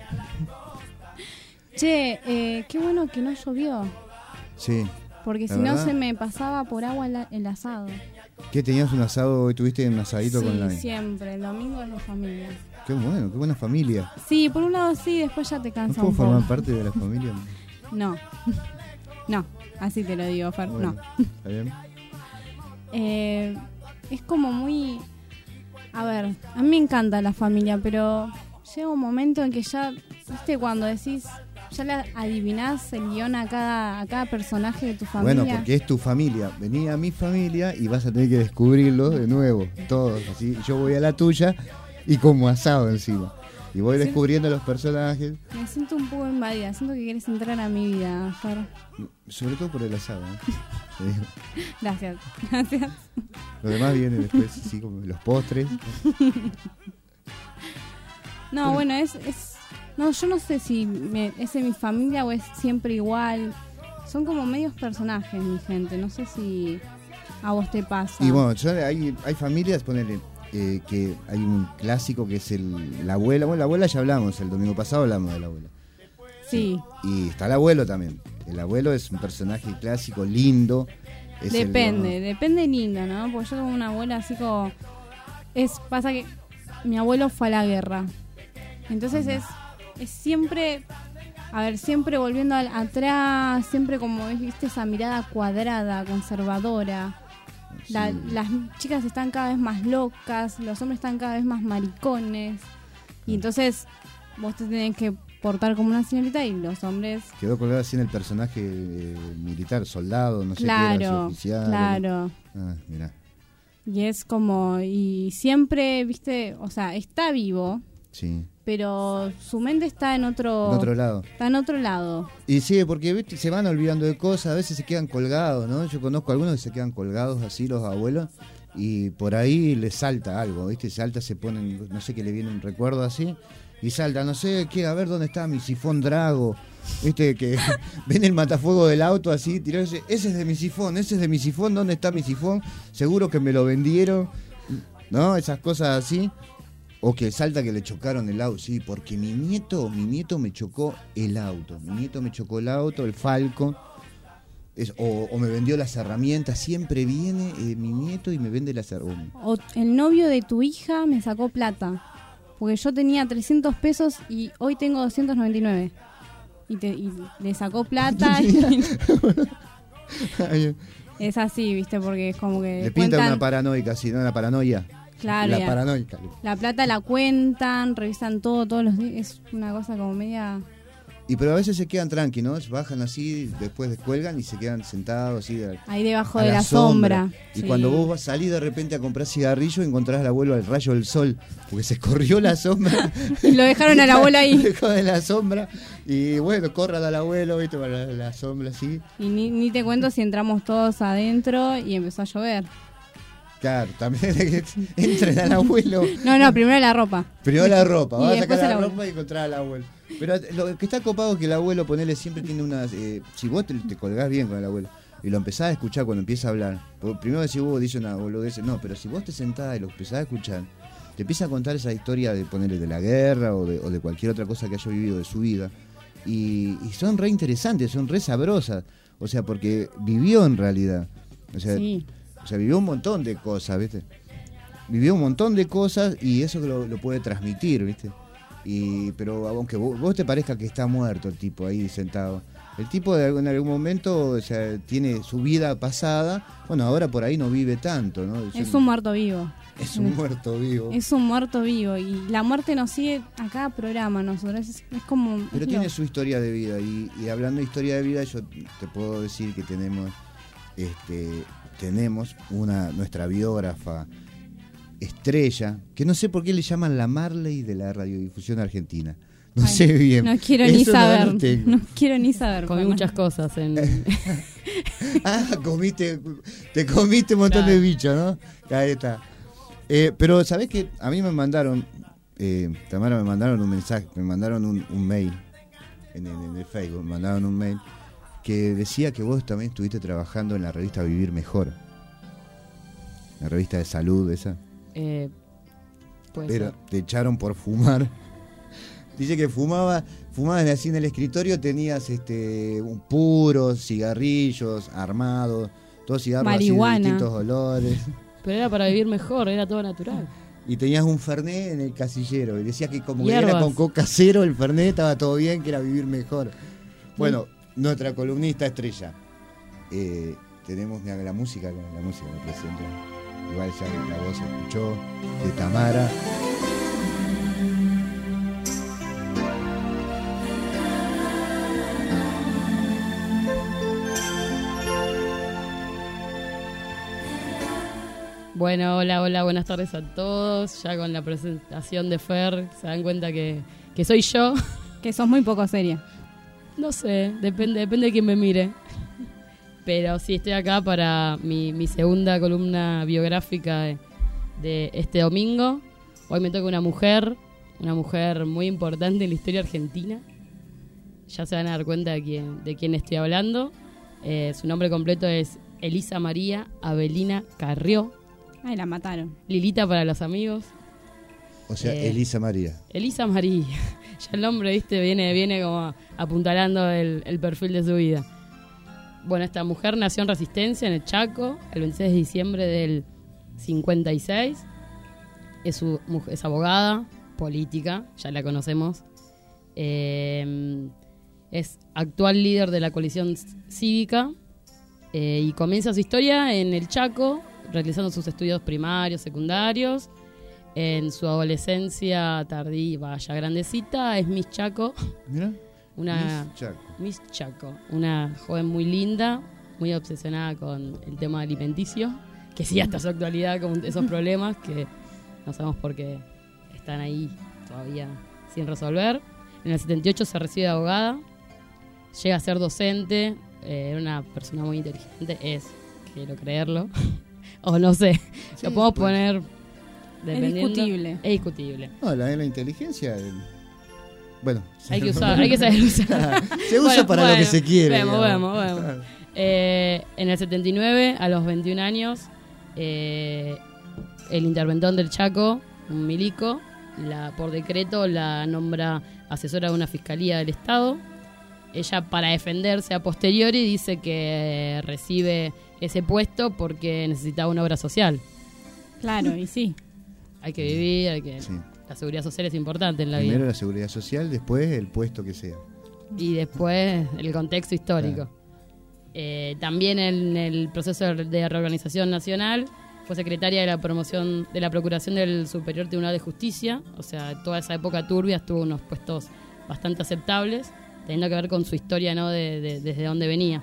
Speaker 11: Che, eh, qué bueno que no llovió.
Speaker 9: Sí.
Speaker 11: Porque
Speaker 9: ¿La
Speaker 11: si no
Speaker 9: verdad?
Speaker 11: se me pasaba por agua el, el asado.
Speaker 9: ¿Qué tenías un asado hoy? ¿Tuviste un asadito
Speaker 11: Sí,
Speaker 9: con la...?
Speaker 11: siempre. El domingo es de familia.
Speaker 9: Qué bueno, qué buena familia.
Speaker 11: Sí, por un lado sí, después ya te
Speaker 9: ¿No
Speaker 11: cansa
Speaker 9: puedo
Speaker 11: un poco.
Speaker 9: formar parte de la familia?
Speaker 11: No. No, así te lo digo, Fer.
Speaker 9: Bueno,
Speaker 11: No.
Speaker 9: ¿está bien?
Speaker 11: Eh, es como muy... A ver, a mí me encanta la familia, pero llega un momento en que ya, viste, cuando decís, ya le adivinás el guión a cada, a cada personaje de tu familia.
Speaker 9: Bueno, porque es tu familia. Vení a mi familia y vas a tener que descubrirlo de nuevo, todos. Así, yo voy a la tuya y como asado encima. Y voy
Speaker 11: Sí.
Speaker 9: descubriendo los personajes,
Speaker 11: Me siento un poco invadida, siento que quieres entrar a mi vida, Fer.
Speaker 9: sobre todo por el asado. ¿eh? Te digo.
Speaker 11: Gracias, gracias.
Speaker 9: Lo demás viene después, así como los postres.
Speaker 11: No, bueno, es, es... No, yo no sé si me, es de mi familia o es siempre igual. Son como medios personajes, mi gente. No sé si a vos te pasa.
Speaker 9: Y bueno, yo, hay, hay familias, ponele, eh, que hay un clásico que es el, la abuela. Bueno, la abuela ya hablamos, el domingo pasado hablamos de la abuela.
Speaker 11: Sí.
Speaker 9: Y está el abuelo también. El abuelo es un personaje clásico, lindo. Es el-
Speaker 11: Depende, depende lindo, ¿no? Porque yo tengo una abuela así como... Es, pasa que mi abuelo fue a la guerra. Entonces es, es siempre... A ver, siempre volviendo al- atrás, siempre como, viste, esa mirada cuadrada, conservadora. La-
Speaker 9: Sí.
Speaker 11: Las chicas están cada vez más locas, los hombres están cada vez más maricones. Y entonces vos te tenés que portar como una señorita y los hombres...
Speaker 9: Quedó colgado así en el personaje eh, militar, soldado, no sé qué era,
Speaker 11: Claro,
Speaker 9: su oficial.
Speaker 11: claro.
Speaker 9: Ah, mirá.
Speaker 11: Y es como, y siempre, viste, o sea, está vivo,
Speaker 9: Sí.
Speaker 11: pero su mente está en otro...
Speaker 9: En otro lado.
Speaker 11: Está en otro lado.
Speaker 9: Y sí, porque ¿viste? Se van olvidando de cosas, a veces se quedan colgados, ¿no? Yo conozco algunos que se quedan colgados así, los abuelos, y por ahí les salta algo, ¿viste? Salta, se ponen, no sé qué le viene un recuerdo así, y salta, no sé qué, a ver dónde está mi sifón Drago, ¿viste? Que ven el matafuego del auto así, tiró ese, ese es de mi sifón, ese es de mi sifón, ¿dónde está mi sifón? Seguro que me lo vendieron, ¿no? Esas cosas así. O que salta que le chocaron el auto, sí, porque mi nieto, mi nieto me chocó el auto, mi nieto me chocó el auto, el Falcon, es, o, o me vendió las herramientas, siempre viene eh, mi nieto y me vende las herramientas.
Speaker 11: O el novio de tu hija me sacó plata, porque yo tenía trescientos pesos y hoy tengo doscientos noventa y nueve. Y, te, y le sacó plata y... Es así, ¿viste? Porque es como que
Speaker 9: Le pintan
Speaker 11: cuentan-
Speaker 9: una paranoica, si no una paranoia.
Speaker 11: Claro,
Speaker 9: La
Speaker 11: ya.
Speaker 9: paranoica.
Speaker 11: La plata la cuentan, revisan todo todos los días. Es una cosa como media...
Speaker 9: Y pero a veces se quedan tranqui, ¿no? Bajan así, después descuelgan y se quedan sentados así. a-
Speaker 11: Ahí debajo
Speaker 9: a
Speaker 11: de la sombra.
Speaker 9: Y
Speaker 11: Sí.
Speaker 9: cuando vos vas- salís de repente a comprar cigarrillo, encontrás al abuelo al rayo del sol, porque se escorrió la sombra.
Speaker 11: Y lo dejaron al abuelo ahí.
Speaker 9: Lo dejó de la sombra. Y bueno, corran al abuelo, ¿viste? Para la, la sombra así.
Speaker 11: Y ni, ni te cuento si entramos todos adentro y empezó a llover.
Speaker 9: Claro, también entren al abuelo.
Speaker 11: No, no, primero la ropa.
Speaker 9: Primero la ropa,
Speaker 11: Y
Speaker 9: vas a
Speaker 11: después
Speaker 9: sacar
Speaker 11: el
Speaker 9: la
Speaker 11: abuelo.
Speaker 9: ropa y encontrar al abuelo. Pero lo que está copado es que el abuelo, ponele, siempre tiene unas... Eh, si vos te, te colgás bien con el abuelo y lo empezás a escuchar cuando empieza a hablar, porque primero decís vos dice una boludez, no, pero si vos te sentás y lo empezás a escuchar, te empieza a contar esa historia de ponerle de la guerra o de, o de cualquier otra cosa que haya vivido de su vida. Y, y son re interesantes, son re sabrosas. O sea, porque vivió en realidad. O sea,
Speaker 11: Sí.
Speaker 9: o sea vivió un montón de cosas, ¿viste? Vivió un montón de cosas y eso lo, lo puede transmitir, ¿viste? Y, pero aunque vos, vos te parezca que está muerto el tipo ahí sentado, el tipo de, algún- en algún momento, o sea, tiene su vida pasada, bueno, ahora por ahí no vive tanto, ¿no?
Speaker 11: Es un muerto vivo.
Speaker 9: Es un muerto vivo.
Speaker 11: Es un muerto vivo. Y la muerte nos sigue a cada programa nosotros. Es, es como...
Speaker 9: Pero
Speaker 11: es
Speaker 9: tiene
Speaker 11: lo-
Speaker 9: su historia de vida y, y hablando de historia de vida, yo te puedo decir que tenemos, este, tenemos una nuestra biógrafa estrella, que no sé por qué le llaman la Marley de la radiodifusión argentina. No
Speaker 11: Ay,
Speaker 9: sé bien.
Speaker 11: No quiero
Speaker 9: Eso
Speaker 11: ni
Speaker 9: no
Speaker 11: saber.
Speaker 9: lo tengo.
Speaker 11: No quiero ni saber.
Speaker 17: Comí
Speaker 11: Juana.
Speaker 17: muchas cosas en...
Speaker 9: Ah, comiste, te comiste un montón
Speaker 17: Claro.
Speaker 9: de bichos, ¿no? Ahí está. Eh, pero, ¿sabés qué? A mí me mandaron, eh, Tamara, me mandaron un mensaje, me mandaron un, un mail en el, en el Facebook, me mandaron un mail que decía que vos también estuviste trabajando en la revista Vivir Mejor. La revista de salud esa.
Speaker 17: Eh, puede
Speaker 9: Pero
Speaker 17: ser.
Speaker 9: te echaron por fumar. Dice que fumaba, fumabas así en el escritorio, tenías este un puros, cigarrillos, armados, todos cigarros así de
Speaker 11: Marihuana.
Speaker 9: distintos olores.
Speaker 17: Pero era para vivir mejor, era todo natural.
Speaker 9: Y tenías un Fernet en el casillero. Y decía que como que era
Speaker 17: Hierbas.
Speaker 9: con coca cero el Fernet, estaba todo bien, que era vivir mejor. Bueno, nuestra columnista estrella. Eh, tenemos mira, la música, la música la presento. Igual ya la voz se escuchó, de Tamara.
Speaker 17: Bueno, hola, hola, buenas tardes a todos. Ya con la presentación de Fer se dan cuenta que, que soy yo.
Speaker 11: Que sos muy poco seria.
Speaker 17: No sé, depende, depende de quién me mire. Pero sí, estoy acá para mi, mi segunda columna biográfica de, de este domingo. Hoy me toca una mujer, una mujer muy importante en la historia argentina. Ya se van a dar cuenta de quién, de quién estoy hablando. Eh, su nombre completo es Elisa María Avelina Carrió.
Speaker 11: Ay, la mataron.
Speaker 17: Lilita para los amigos.
Speaker 9: O sea,
Speaker 17: Eh,
Speaker 9: Elisa María.
Speaker 17: Elisa María. Ya el nombre, viste, viene, viene como apuntalando el, el perfil de su vida. Bueno, esta mujer nació en Resistencia, en el Chaco, el veintiséis de diciembre del cincuenta y seis. Es, su, mujer- es abogada, política, ya la conocemos. Eh, es actual líder de la coalición cívica eh, y comienza su historia en el Chaco, realizando sus estudios primarios, secundarios. En su adolescencia tardía, ya grandecita, es Miss Chaco.
Speaker 9: Mira.
Speaker 17: Una
Speaker 9: Miss Chaco.
Speaker 17: Miss Chaco, una joven muy linda, muy obsesionada con el tema alimenticio, que sí hasta su actualidad con esos problemas que no sabemos por qué están ahí todavía sin resolver. En el setenta y ocho se recibe de abogada, llega a ser docente, eh, era una persona muy inteligente, es, quiero creerlo, o no sé,
Speaker 9: Sí,
Speaker 17: lo podemos
Speaker 9: pues.
Speaker 17: poner dependiendo.
Speaker 11: discutible.
Speaker 17: Es discutible.
Speaker 9: No, la, la inteligencia. el- Bueno,
Speaker 17: Hay que usar, hay que saber usar.
Speaker 9: Se usa
Speaker 17: Bueno,
Speaker 9: para lo
Speaker 17: bueno,
Speaker 9: que se quiere.
Speaker 17: Vemos,
Speaker 9: digamos.
Speaker 17: vemos, vemos. Eh, en el setenta y nueve, a los veintiún años, eh, el interventor del Chaco, un milico, la, por decreto la nombra asesora de una fiscalía del Estado. Ella, para defenderse a posteriori, dice que recibe ese puesto porque necesitaba una obra social.
Speaker 11: Claro, y sí.
Speaker 17: Hay que vivir, hay que...
Speaker 9: Sí.
Speaker 17: La seguridad social es importante en la
Speaker 9: Primero
Speaker 17: vida.
Speaker 9: la seguridad social, después el puesto que sea.
Speaker 17: Y después el contexto histórico. Eh, también en el proceso de reorganización nacional fue secretaria de la promoción de la Procuración del Superior Tribunal de Justicia, o sea, toda esa época turbia estuvo en unos puestos bastante aceptables, teniendo que ver con su historia, ¿no? de, de, desde dónde venía.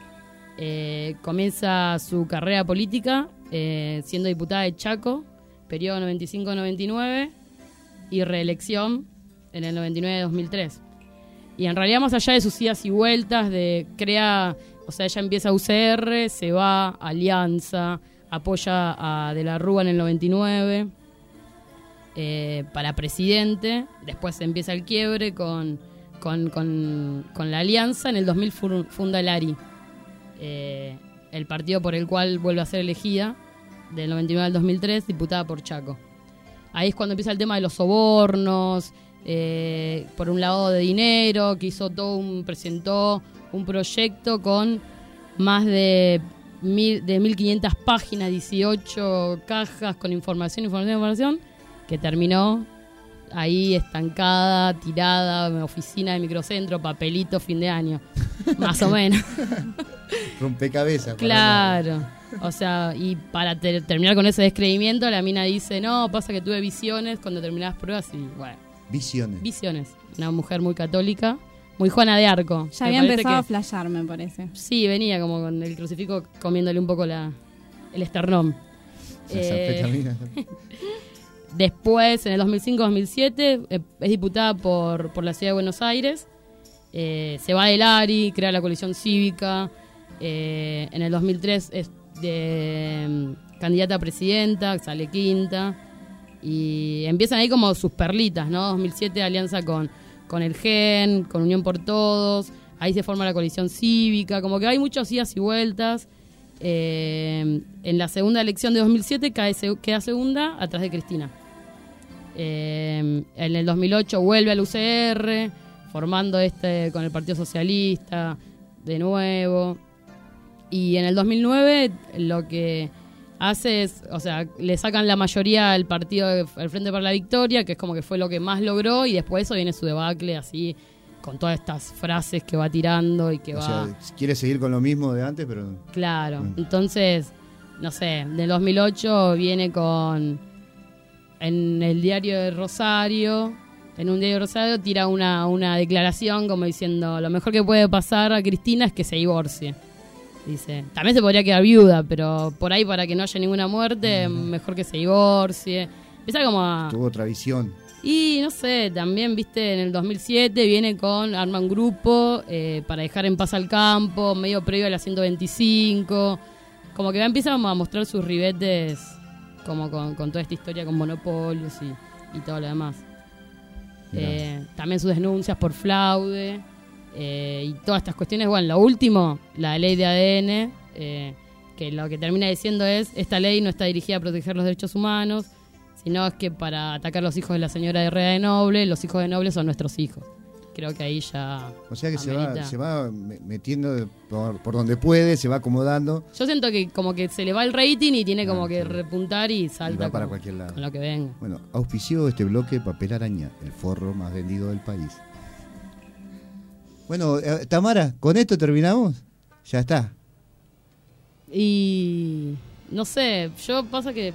Speaker 17: Eh, comienza su carrera política eh, siendo diputada de Chaco, periodo noventa y cinco noventa y nueve, y reelección en el noventa y nueve dos mil tres. Y en realidad, más allá de sus idas y vueltas, de crea, o sea, ella empieza U C R, se va a Alianza, apoya a De la Rúa en el noventa y nueve eh, para presidente, después empieza el quiebre con, con, con, con la Alianza, en el dos mil funda el A R I, eh, el partido por el cual vuelve a ser elegida, del noventa y nueve al dos mil tres, diputada por Chaco. Ahí es cuando empieza el tema de los sobornos, eh, por un lado de dinero, que hizo todo un, presentó un proyecto con más de mil, de mil quinientas páginas, dieciocho cajas con información, información, información, que terminó ahí estancada, tirada, oficina de microcentro, papelito, fin de año, más o menos.
Speaker 9: Rompecabezas.
Speaker 17: Claro. O sea, y para ter- terminar con ese descreimiento, la mina dice, no, pasa que tuve visiones cuando terminé las pruebas y bueno.
Speaker 9: Visiones.
Speaker 17: Visiones. Una mujer muy católica, muy Juana de Arco.
Speaker 11: Ya había empezado que, a flashear, me parece.
Speaker 17: Sí, venía como con el crucifijo comiéndole un poco la el esternón. Eh, después, en el dos mil cinco dos mil siete, eh, es diputada por, por la ciudad de Buenos Aires. Eh, se va del A R I, crea la coalición cívica. Eh, en el dos mil tres es de um, candidata a presidenta, sale quinta. Y empiezan ahí como sus perlitas, ¿no? dos mil siete alianza con, con el G E N, con Unión por Todos. Ahí se forma la coalición cívica. Como que hay muchas idas y vueltas. Eh, en la segunda elección de dos mil siete cae, queda segunda atrás de Cristina. Eh, en el dos mil ocho vuelve al U C R, formando este con el Partido Socialista de nuevo. Y en el dos mil nueve lo que hace es, o sea, le sacan la mayoría al partido, al Frente para la Victoria, que es como que fue lo que más logró, y después eso viene su debacle así, con todas estas frases que va tirando y que
Speaker 9: o
Speaker 17: va...
Speaker 9: sea, quiere seguir con lo mismo de antes, pero...
Speaker 17: Claro,
Speaker 9: Mm.
Speaker 17: entonces, no sé, del dos mil ocho viene con... En el diario de Rosario, en un diario de Rosario tira una, una declaración como diciendo, lo mejor que puede pasar a Cristina es que se divorcie. Dice, también se podría quedar viuda, pero por ahí para que no haya ninguna muerte, mm. mejor que se divorcie. Empieza como a...
Speaker 9: Tuvo otra visión.
Speaker 17: Y no sé, también, viste, en el dos mil siete viene con, arma un grupo eh, para dejar en paz al campo, medio previo a la ciento veinticinco. Como que ya empiezan a mostrar sus ribetes, como con, con toda esta historia con monopolios y, y todo lo demás. Eh, también sus denuncias por fraude. Eh, y todas estas cuestiones, bueno, lo último, la ley de A D N, eh, que lo que termina diciendo es, esta ley no está dirigida a proteger los derechos humanos, sino es que para atacar a los hijos de la señora de Herrera de Noble, los hijos de Noble son nuestros hijos. Creo que ahí ya...
Speaker 9: O sea que se
Speaker 17: amerita.
Speaker 9: va, se va metiendo por, por donde puede, se va acomodando.
Speaker 17: Yo siento que como que se le va el rating y tiene como
Speaker 9: Ah,
Speaker 17: que
Speaker 9: claro.
Speaker 17: repuntar y
Speaker 9: Y
Speaker 17: salta
Speaker 9: va para
Speaker 17: con,
Speaker 9: cualquier lado.
Speaker 17: con lo que venga.
Speaker 9: Bueno, auspició este bloque Papel Araña, el forro más vendido del país. Bueno, eh, Tamara, ¿con esto terminamos? Ya está.
Speaker 17: Y no sé, yo pasa que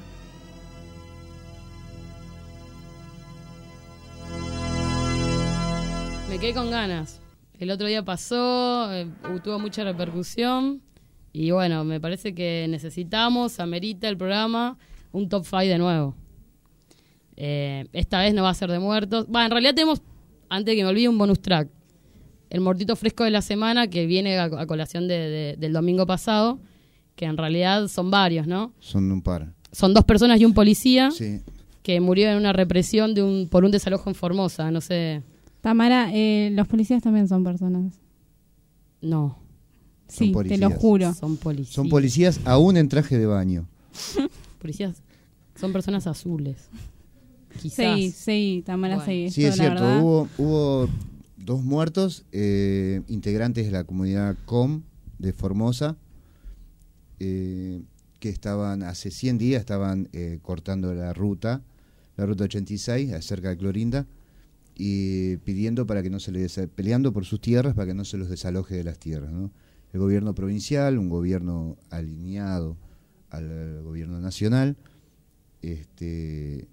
Speaker 17: me quedé con ganas. El otro día pasó, eh, tuvo mucha repercusión y bueno, me parece que necesitamos, amerita el programa, un top cinco de nuevo. Eh, esta vez no va a ser de muertos. Va, en realidad tenemos, antes de que me olvide, un bonus track. El mortito fresco de la semana, que viene a, a colación de, de, del domingo pasado, que en realidad son varios, ¿no?
Speaker 9: Son un par.
Speaker 17: Son dos personas y un policía
Speaker 9: Sí.
Speaker 17: que murió en una represión de un por un desalojo en Formosa, no sé.
Speaker 11: Tamara, eh, los policías también son personas.
Speaker 17: No.
Speaker 11: Sí,
Speaker 9: Son
Speaker 11: te lo
Speaker 9: policías.
Speaker 11: juro.
Speaker 17: Son policías.
Speaker 9: Son policías aún en traje de baño.
Speaker 17: Policías son personas azules. Quizás.
Speaker 11: Sí, sí, Tamara,
Speaker 17: Bueno.
Speaker 11: sí.
Speaker 9: Sí,
Speaker 11: esto,
Speaker 9: es
Speaker 11: la
Speaker 9: cierto.
Speaker 11: verdad.
Speaker 9: Hubo, hubo dos muertos, eh, integrantes de la comunidad C O M de Formosa, eh, que estaban hace cien días estaban eh, cortando la ruta, la ruta ochenta y seis, cerca de Clorinda, y pidiendo para que no se les, peleando por sus tierras para que no se los desaloje de las tierras, ¿no? el gobierno provincial, un gobierno alineado al, al gobierno nacional, este,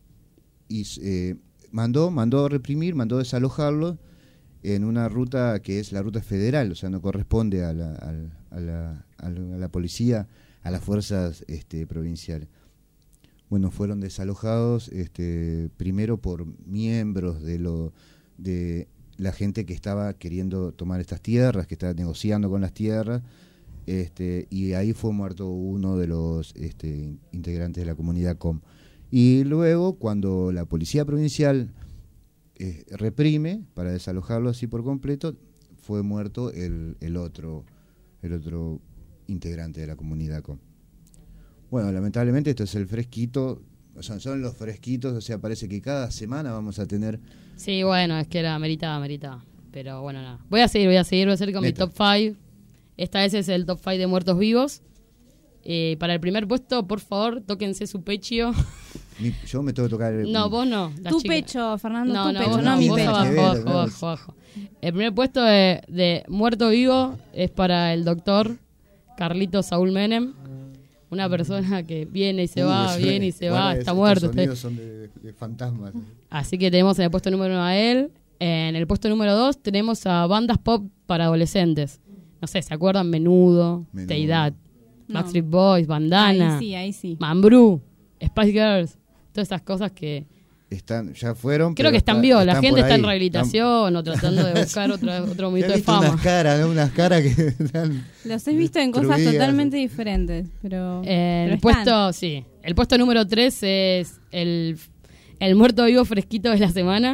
Speaker 9: y eh, mandó, mandó reprimir, mandó desalojarlo en una ruta que es la ruta federal, o sea, no corresponde a la, a la, a la, a la, a la policía, a las fuerzas este, provinciales. Bueno, fueron desalojados este, primero por miembros de lo de la gente que estaba queriendo tomar estas tierras, que estaba negociando con las tierras, este, y ahí fue muerto uno de los este, integrantes de la comunidad C O M. Y luego, cuando la policía provincial eh, reprime para desalojarlo así por completo, fue muerto el, el otro el otro integrante de la comunidad C O M. Bueno, lamentablemente esto es el fresquito, o sea, son los fresquitos, o sea, parece que cada semana vamos a tener...
Speaker 17: Sí, bueno, es que era meritaba, meritaba. Pero bueno, nada. Voy a seguir, voy a seguir, voy a seguir con Neta. mi top cinco. Esta vez es el top cinco de muertos vivos. Eh, para el primer puesto, por favor, tóquense su pecho.
Speaker 9: Mi, yo me tengo que tocar... El,
Speaker 17: no, vos no.
Speaker 11: Tu
Speaker 17: chica.
Speaker 11: pecho, Fernando,
Speaker 17: no,
Speaker 11: tu
Speaker 17: no,
Speaker 11: pecho,
Speaker 17: vos
Speaker 11: no,
Speaker 17: no,
Speaker 11: mi
Speaker 17: vos
Speaker 11: pecho.
Speaker 17: Abajo, abajo, abajo, abajo. El primer puesto de, de muerto vivo es para el doctor Carlitos Saúl Menem. Una persona que viene y se uh, va, viene y se va,
Speaker 9: es,
Speaker 17: está muerto.
Speaker 9: Los sonidos son de, de fantasmas.
Speaker 17: Así que tenemos en el puesto número uno a él. En el puesto número dos tenemos a bandas pop para adolescentes. No sé, ¿se acuerdan? Menudo, Menudo. Teidad, no. Backstreet Boys, Bandana,
Speaker 11: ahí sí, ahí sí.
Speaker 17: Mambrú, Spice Girls, todas esas cosas que...
Speaker 9: Están, ya fueron.
Speaker 17: Creo que están
Speaker 9: está,
Speaker 17: vivos, la
Speaker 9: están
Speaker 17: gente está en
Speaker 9: ahí.
Speaker 17: rehabilitación
Speaker 9: están...
Speaker 17: o tratando de buscar otro, otro momento de fama.
Speaker 9: Unas caras, unas caras que están
Speaker 11: los he visto en cosas totalmente diferentes, pero,
Speaker 17: eh,
Speaker 11: pero
Speaker 17: el puesto, sí, el puesto número tres es el, el muerto vivo fresquito de la semana,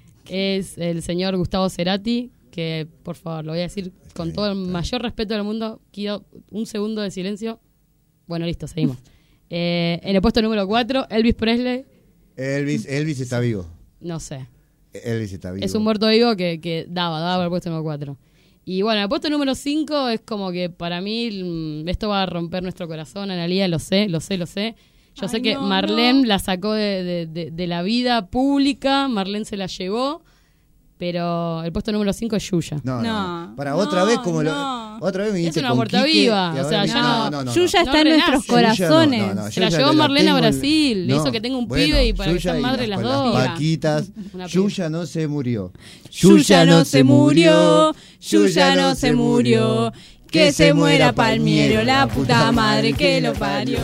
Speaker 17: es el señor Gustavo Cerati, que por favor, lo voy a decir con todo el mayor respeto del mundo, quiero un segundo de silencio. Bueno, listo, seguimos. eh, en el puesto número cuatro, Elvis Presley.
Speaker 9: Elvis, Elvis está vivo.
Speaker 17: No sé.
Speaker 9: Elvis está vivo.
Speaker 17: Es un muerto vivo que, que daba, daba para el puesto número cuatro. Y bueno, el puesto número cinco es como que para mí esto va a romper nuestro corazón, Analía, lo sé, lo sé, lo sé. Yo Ay, sé que no, Marlene no. la sacó de, de, de, de la vida pública, Marlene se la llevó, pero el puesto número cinco es Yuya.
Speaker 9: No, no, no. Para no, otra vez como no. lo... Otra vez me
Speaker 17: es una muerta viva, o sea, ya no,
Speaker 11: no, no Yuya no, está no en nuestros corazones. No, no, no,
Speaker 17: se la llevó Marlene a Brasil, le hizo que tenga un bueno, pibe y para Yuya que sean madre las dos.
Speaker 9: Paquitas, Yuya no se murió.
Speaker 11: Yuya no se murió, Yuya no se murió, que se muera Palmiero, la puta madre que lo parió.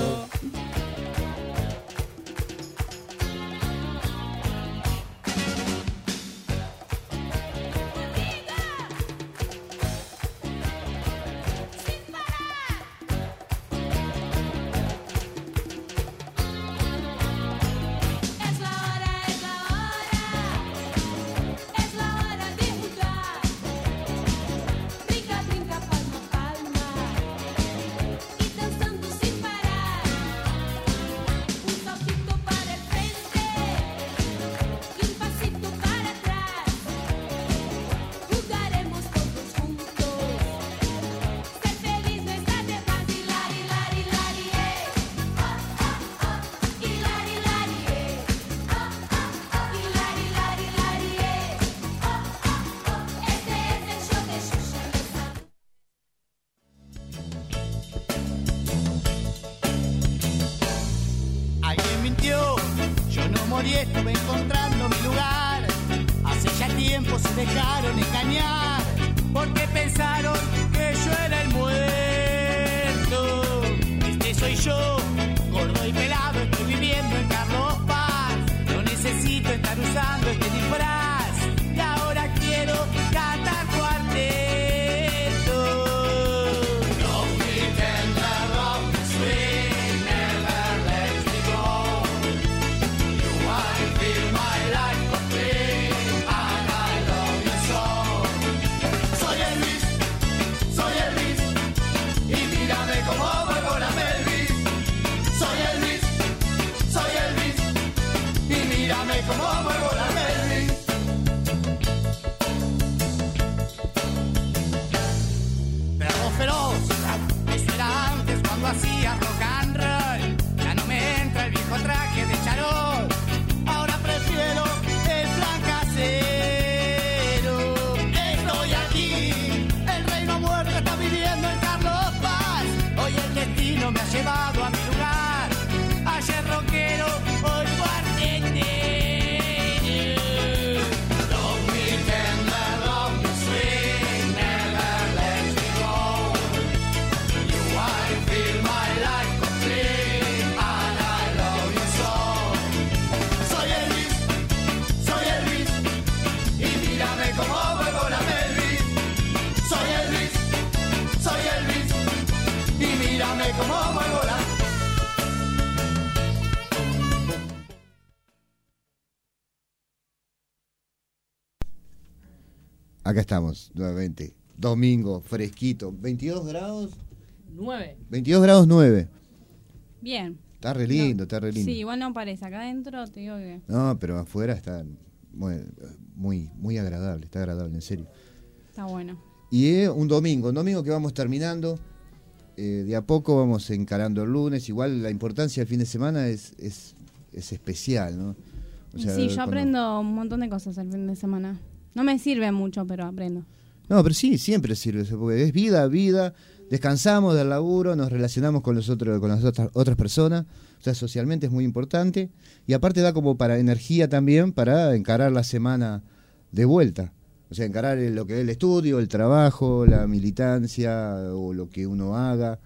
Speaker 9: acá estamos nuevamente. Domingo, fresquito. ¿veintidós grados?
Speaker 17: nueve.
Speaker 9: veintidós grados nueve.
Speaker 11: Bien.
Speaker 9: Está re lindo,
Speaker 11: No.
Speaker 9: está re lindo.
Speaker 11: Sí, igual no parece. Acá adentro te digo que...
Speaker 9: No, pero afuera está muy, muy, muy agradable, está agradable, en serio.
Speaker 11: Está bueno.
Speaker 9: Y es un domingo, un domingo que vamos terminando. Eh, de a poco vamos encarando el lunes. Igual la importancia del fin de semana es, es, es especial, ¿no? O
Speaker 11: Y
Speaker 9: sea,
Speaker 11: sí, yo
Speaker 9: cuando-
Speaker 11: aprendo un montón de cosas el fin de semana. No me sirve mucho, pero aprendo.
Speaker 9: No, pero sí, siempre sirve, porque es vida, vida, descansamos del laburo, nos relacionamos con los otros, con las otras, otras personas, o sea, socialmente es muy importante, y aparte da como para energía también para encarar la semana de vuelta, o sea, encarar el- lo que es el estudio, el trabajo, la militancia, o lo que uno haga,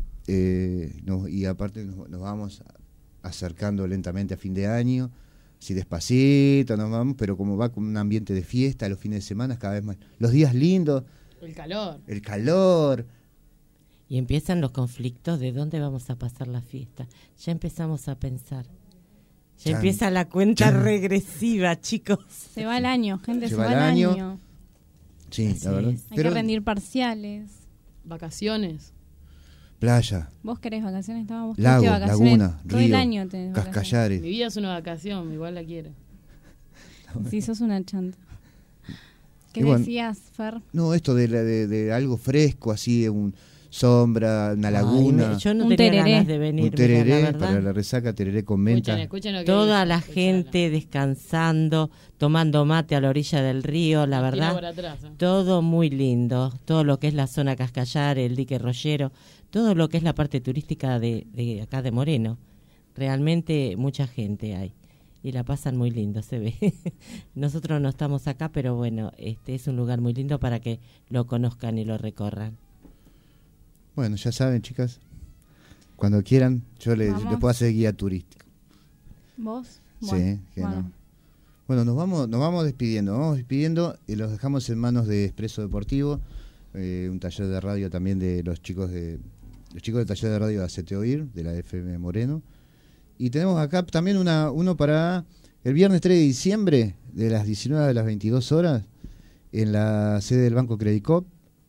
Speaker 9: eh, nos- y aparte nos, nos vamos acercando lentamente a fin de año, si despacito nos vamos, pero como va con un ambiente de fiesta, los fines de semana cada vez más. Los días lindos,
Speaker 17: El calor.
Speaker 9: el calor.
Speaker 12: Y empiezan los conflictos de dónde vamos a pasar la fiesta. Ya empezamos a pensar. Ya
Speaker 9: Chan,
Speaker 12: empieza la cuenta
Speaker 9: chan.
Speaker 12: regresiva, chicos.
Speaker 11: Se va el año, gente,
Speaker 9: Se
Speaker 11: se,
Speaker 9: va
Speaker 11: va
Speaker 9: el
Speaker 11: el
Speaker 9: año.
Speaker 11: año.
Speaker 9: Sí,
Speaker 12: Así
Speaker 9: la verdad.
Speaker 12: es.
Speaker 11: Hay
Speaker 9: Pero
Speaker 11: que rendir parciales.
Speaker 17: Vacaciones.
Speaker 9: playa,
Speaker 11: ¿Vos querés vacaciones? Estábamos
Speaker 9: lago,
Speaker 11: vacaciones
Speaker 9: laguna,
Speaker 11: todo el
Speaker 9: río,
Speaker 11: año tenés vacaciones.
Speaker 9: cascallares.
Speaker 17: Mi vida es una vacación, igual la quiero.
Speaker 11: Sí, sos una chanta. ¿Qué
Speaker 9: Y bueno,
Speaker 11: decías, Fer?
Speaker 9: No, esto de, la- de, de algo fresco, así, un sombra, una laguna.
Speaker 12: Ay, me- yo no
Speaker 11: Un
Speaker 12: tenía
Speaker 11: tereré.
Speaker 12: ganas de venir,
Speaker 9: un
Speaker 12: mira,
Speaker 9: tereré
Speaker 12: la verdad.
Speaker 9: para la resaca, tereré con menta.
Speaker 17: Escuchen, escuchen lo que
Speaker 12: Toda
Speaker 17: dice,
Speaker 12: la
Speaker 17: escuchala.
Speaker 12: gente descansando, tomando mate a la orilla del río, la
Speaker 17: Tira
Speaker 12: verdad.
Speaker 17: por atrás, ¿eh?
Speaker 12: Todo muy lindo, todo lo que es la zona Cascallar, el dique Rollero, todo lo que es la parte turística de, de acá de Moreno. Realmente mucha gente hay y la pasan muy lindo, se ve. Nosotros no estamos acá, pero bueno, este es un lugar muy lindo para que lo conozcan y lo recorran.
Speaker 9: Bueno, ya saben, chicas, cuando quieran, yo les,
Speaker 11: Vamos.
Speaker 9: les puedo hacer guía turístico.
Speaker 11: ¿Vos?
Speaker 9: Sí,
Speaker 11: Bueno,
Speaker 9: que
Speaker 11: bueno.
Speaker 9: no. Bueno, nos vamos, nos vamos despidiendo, nos vamos despidiendo y los dejamos en manos de Expreso Deportivo, eh, un taller de radio también de los chicos de los chicos del taller de radio de Hacete Oír, de la F M Moreno. Y tenemos acá también una uno para el viernes tres de diciembre, de las diecinueve a las veintidós horas, en la sede del Banco Credicop,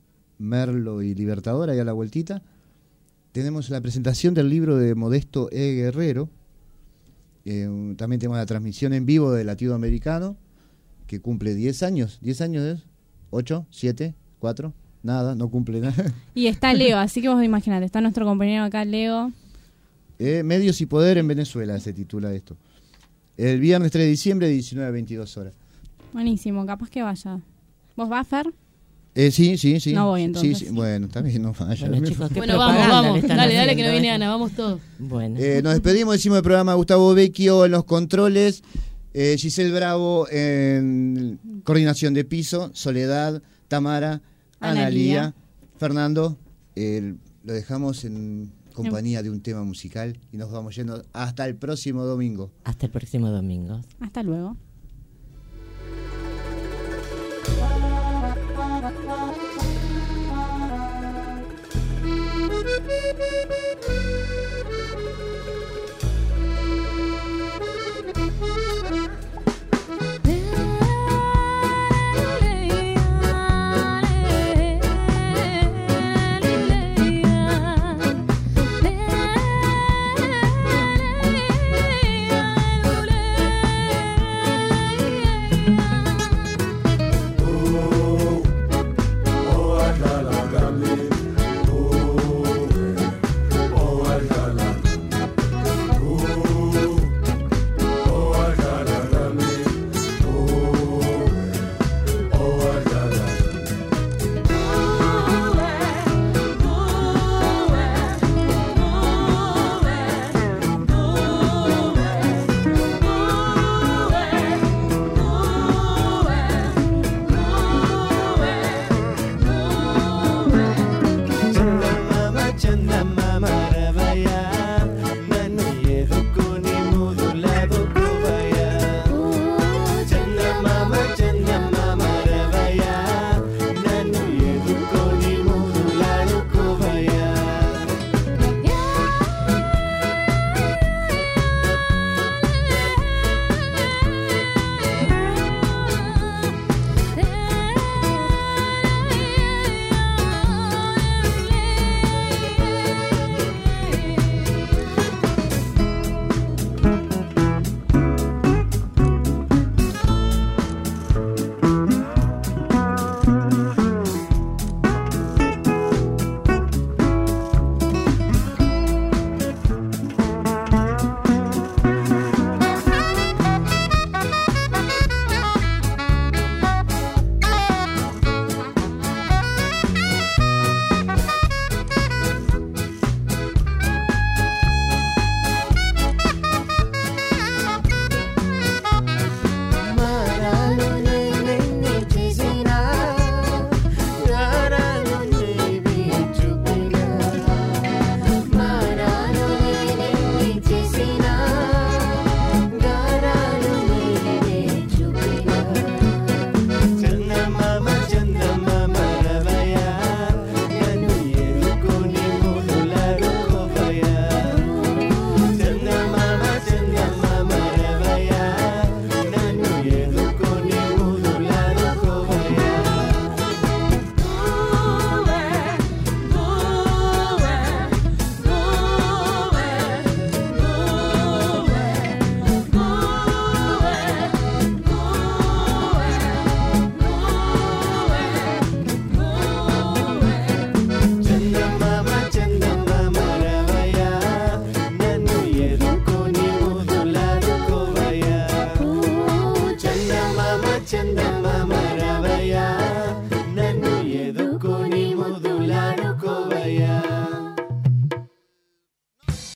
Speaker 9: Merlo y Libertador, ahí a la vueltita. Tenemos la presentación del libro de Modesto E. Guerrero. Eh, un- también tenemos la transmisión en vivo de Latido Americano, que cumple diez años. ¿diez años es? ¿ocho? ¿siete? ¿cuatro? Nada, no cumple nada.
Speaker 11: Y está Leo, así que vos imaginate, está nuestro compañero acá, Leo.
Speaker 9: Eh, Medios y Poder en Venezuela se titula esto. El viernes tres de diciembre, diecinueve a veintidós horas.
Speaker 11: Buenísimo, capaz que vaya. ¿Vos vas, Fer?
Speaker 9: Eh, sí, sí, sí.
Speaker 11: No voy,
Speaker 9: Sí,
Speaker 11: entonces.
Speaker 9: sí, bueno, también no vaya.
Speaker 12: Bueno, chicos, qué
Speaker 17: Bueno, vamos,
Speaker 12: propaganda
Speaker 17: vamos.
Speaker 12: le están
Speaker 17: Dale, dale, que no
Speaker 12: haciendo,
Speaker 17: viene
Speaker 12: ¿eh?
Speaker 17: Ana, vamos todos.
Speaker 12: Bueno.
Speaker 9: Eh, nos despedimos, decimos el programa Gustavo Vecchio en los controles, eh, Giselle Bravo en coordinación de piso, Soledad, Tamara,
Speaker 11: Analía.
Speaker 9: Analía, Fernando. eh, lo dejamos en compañía de un tema musical y nos vamos yendo hasta el próximo domingo.
Speaker 12: Hasta el próximo domingo.
Speaker 11: Hasta luego.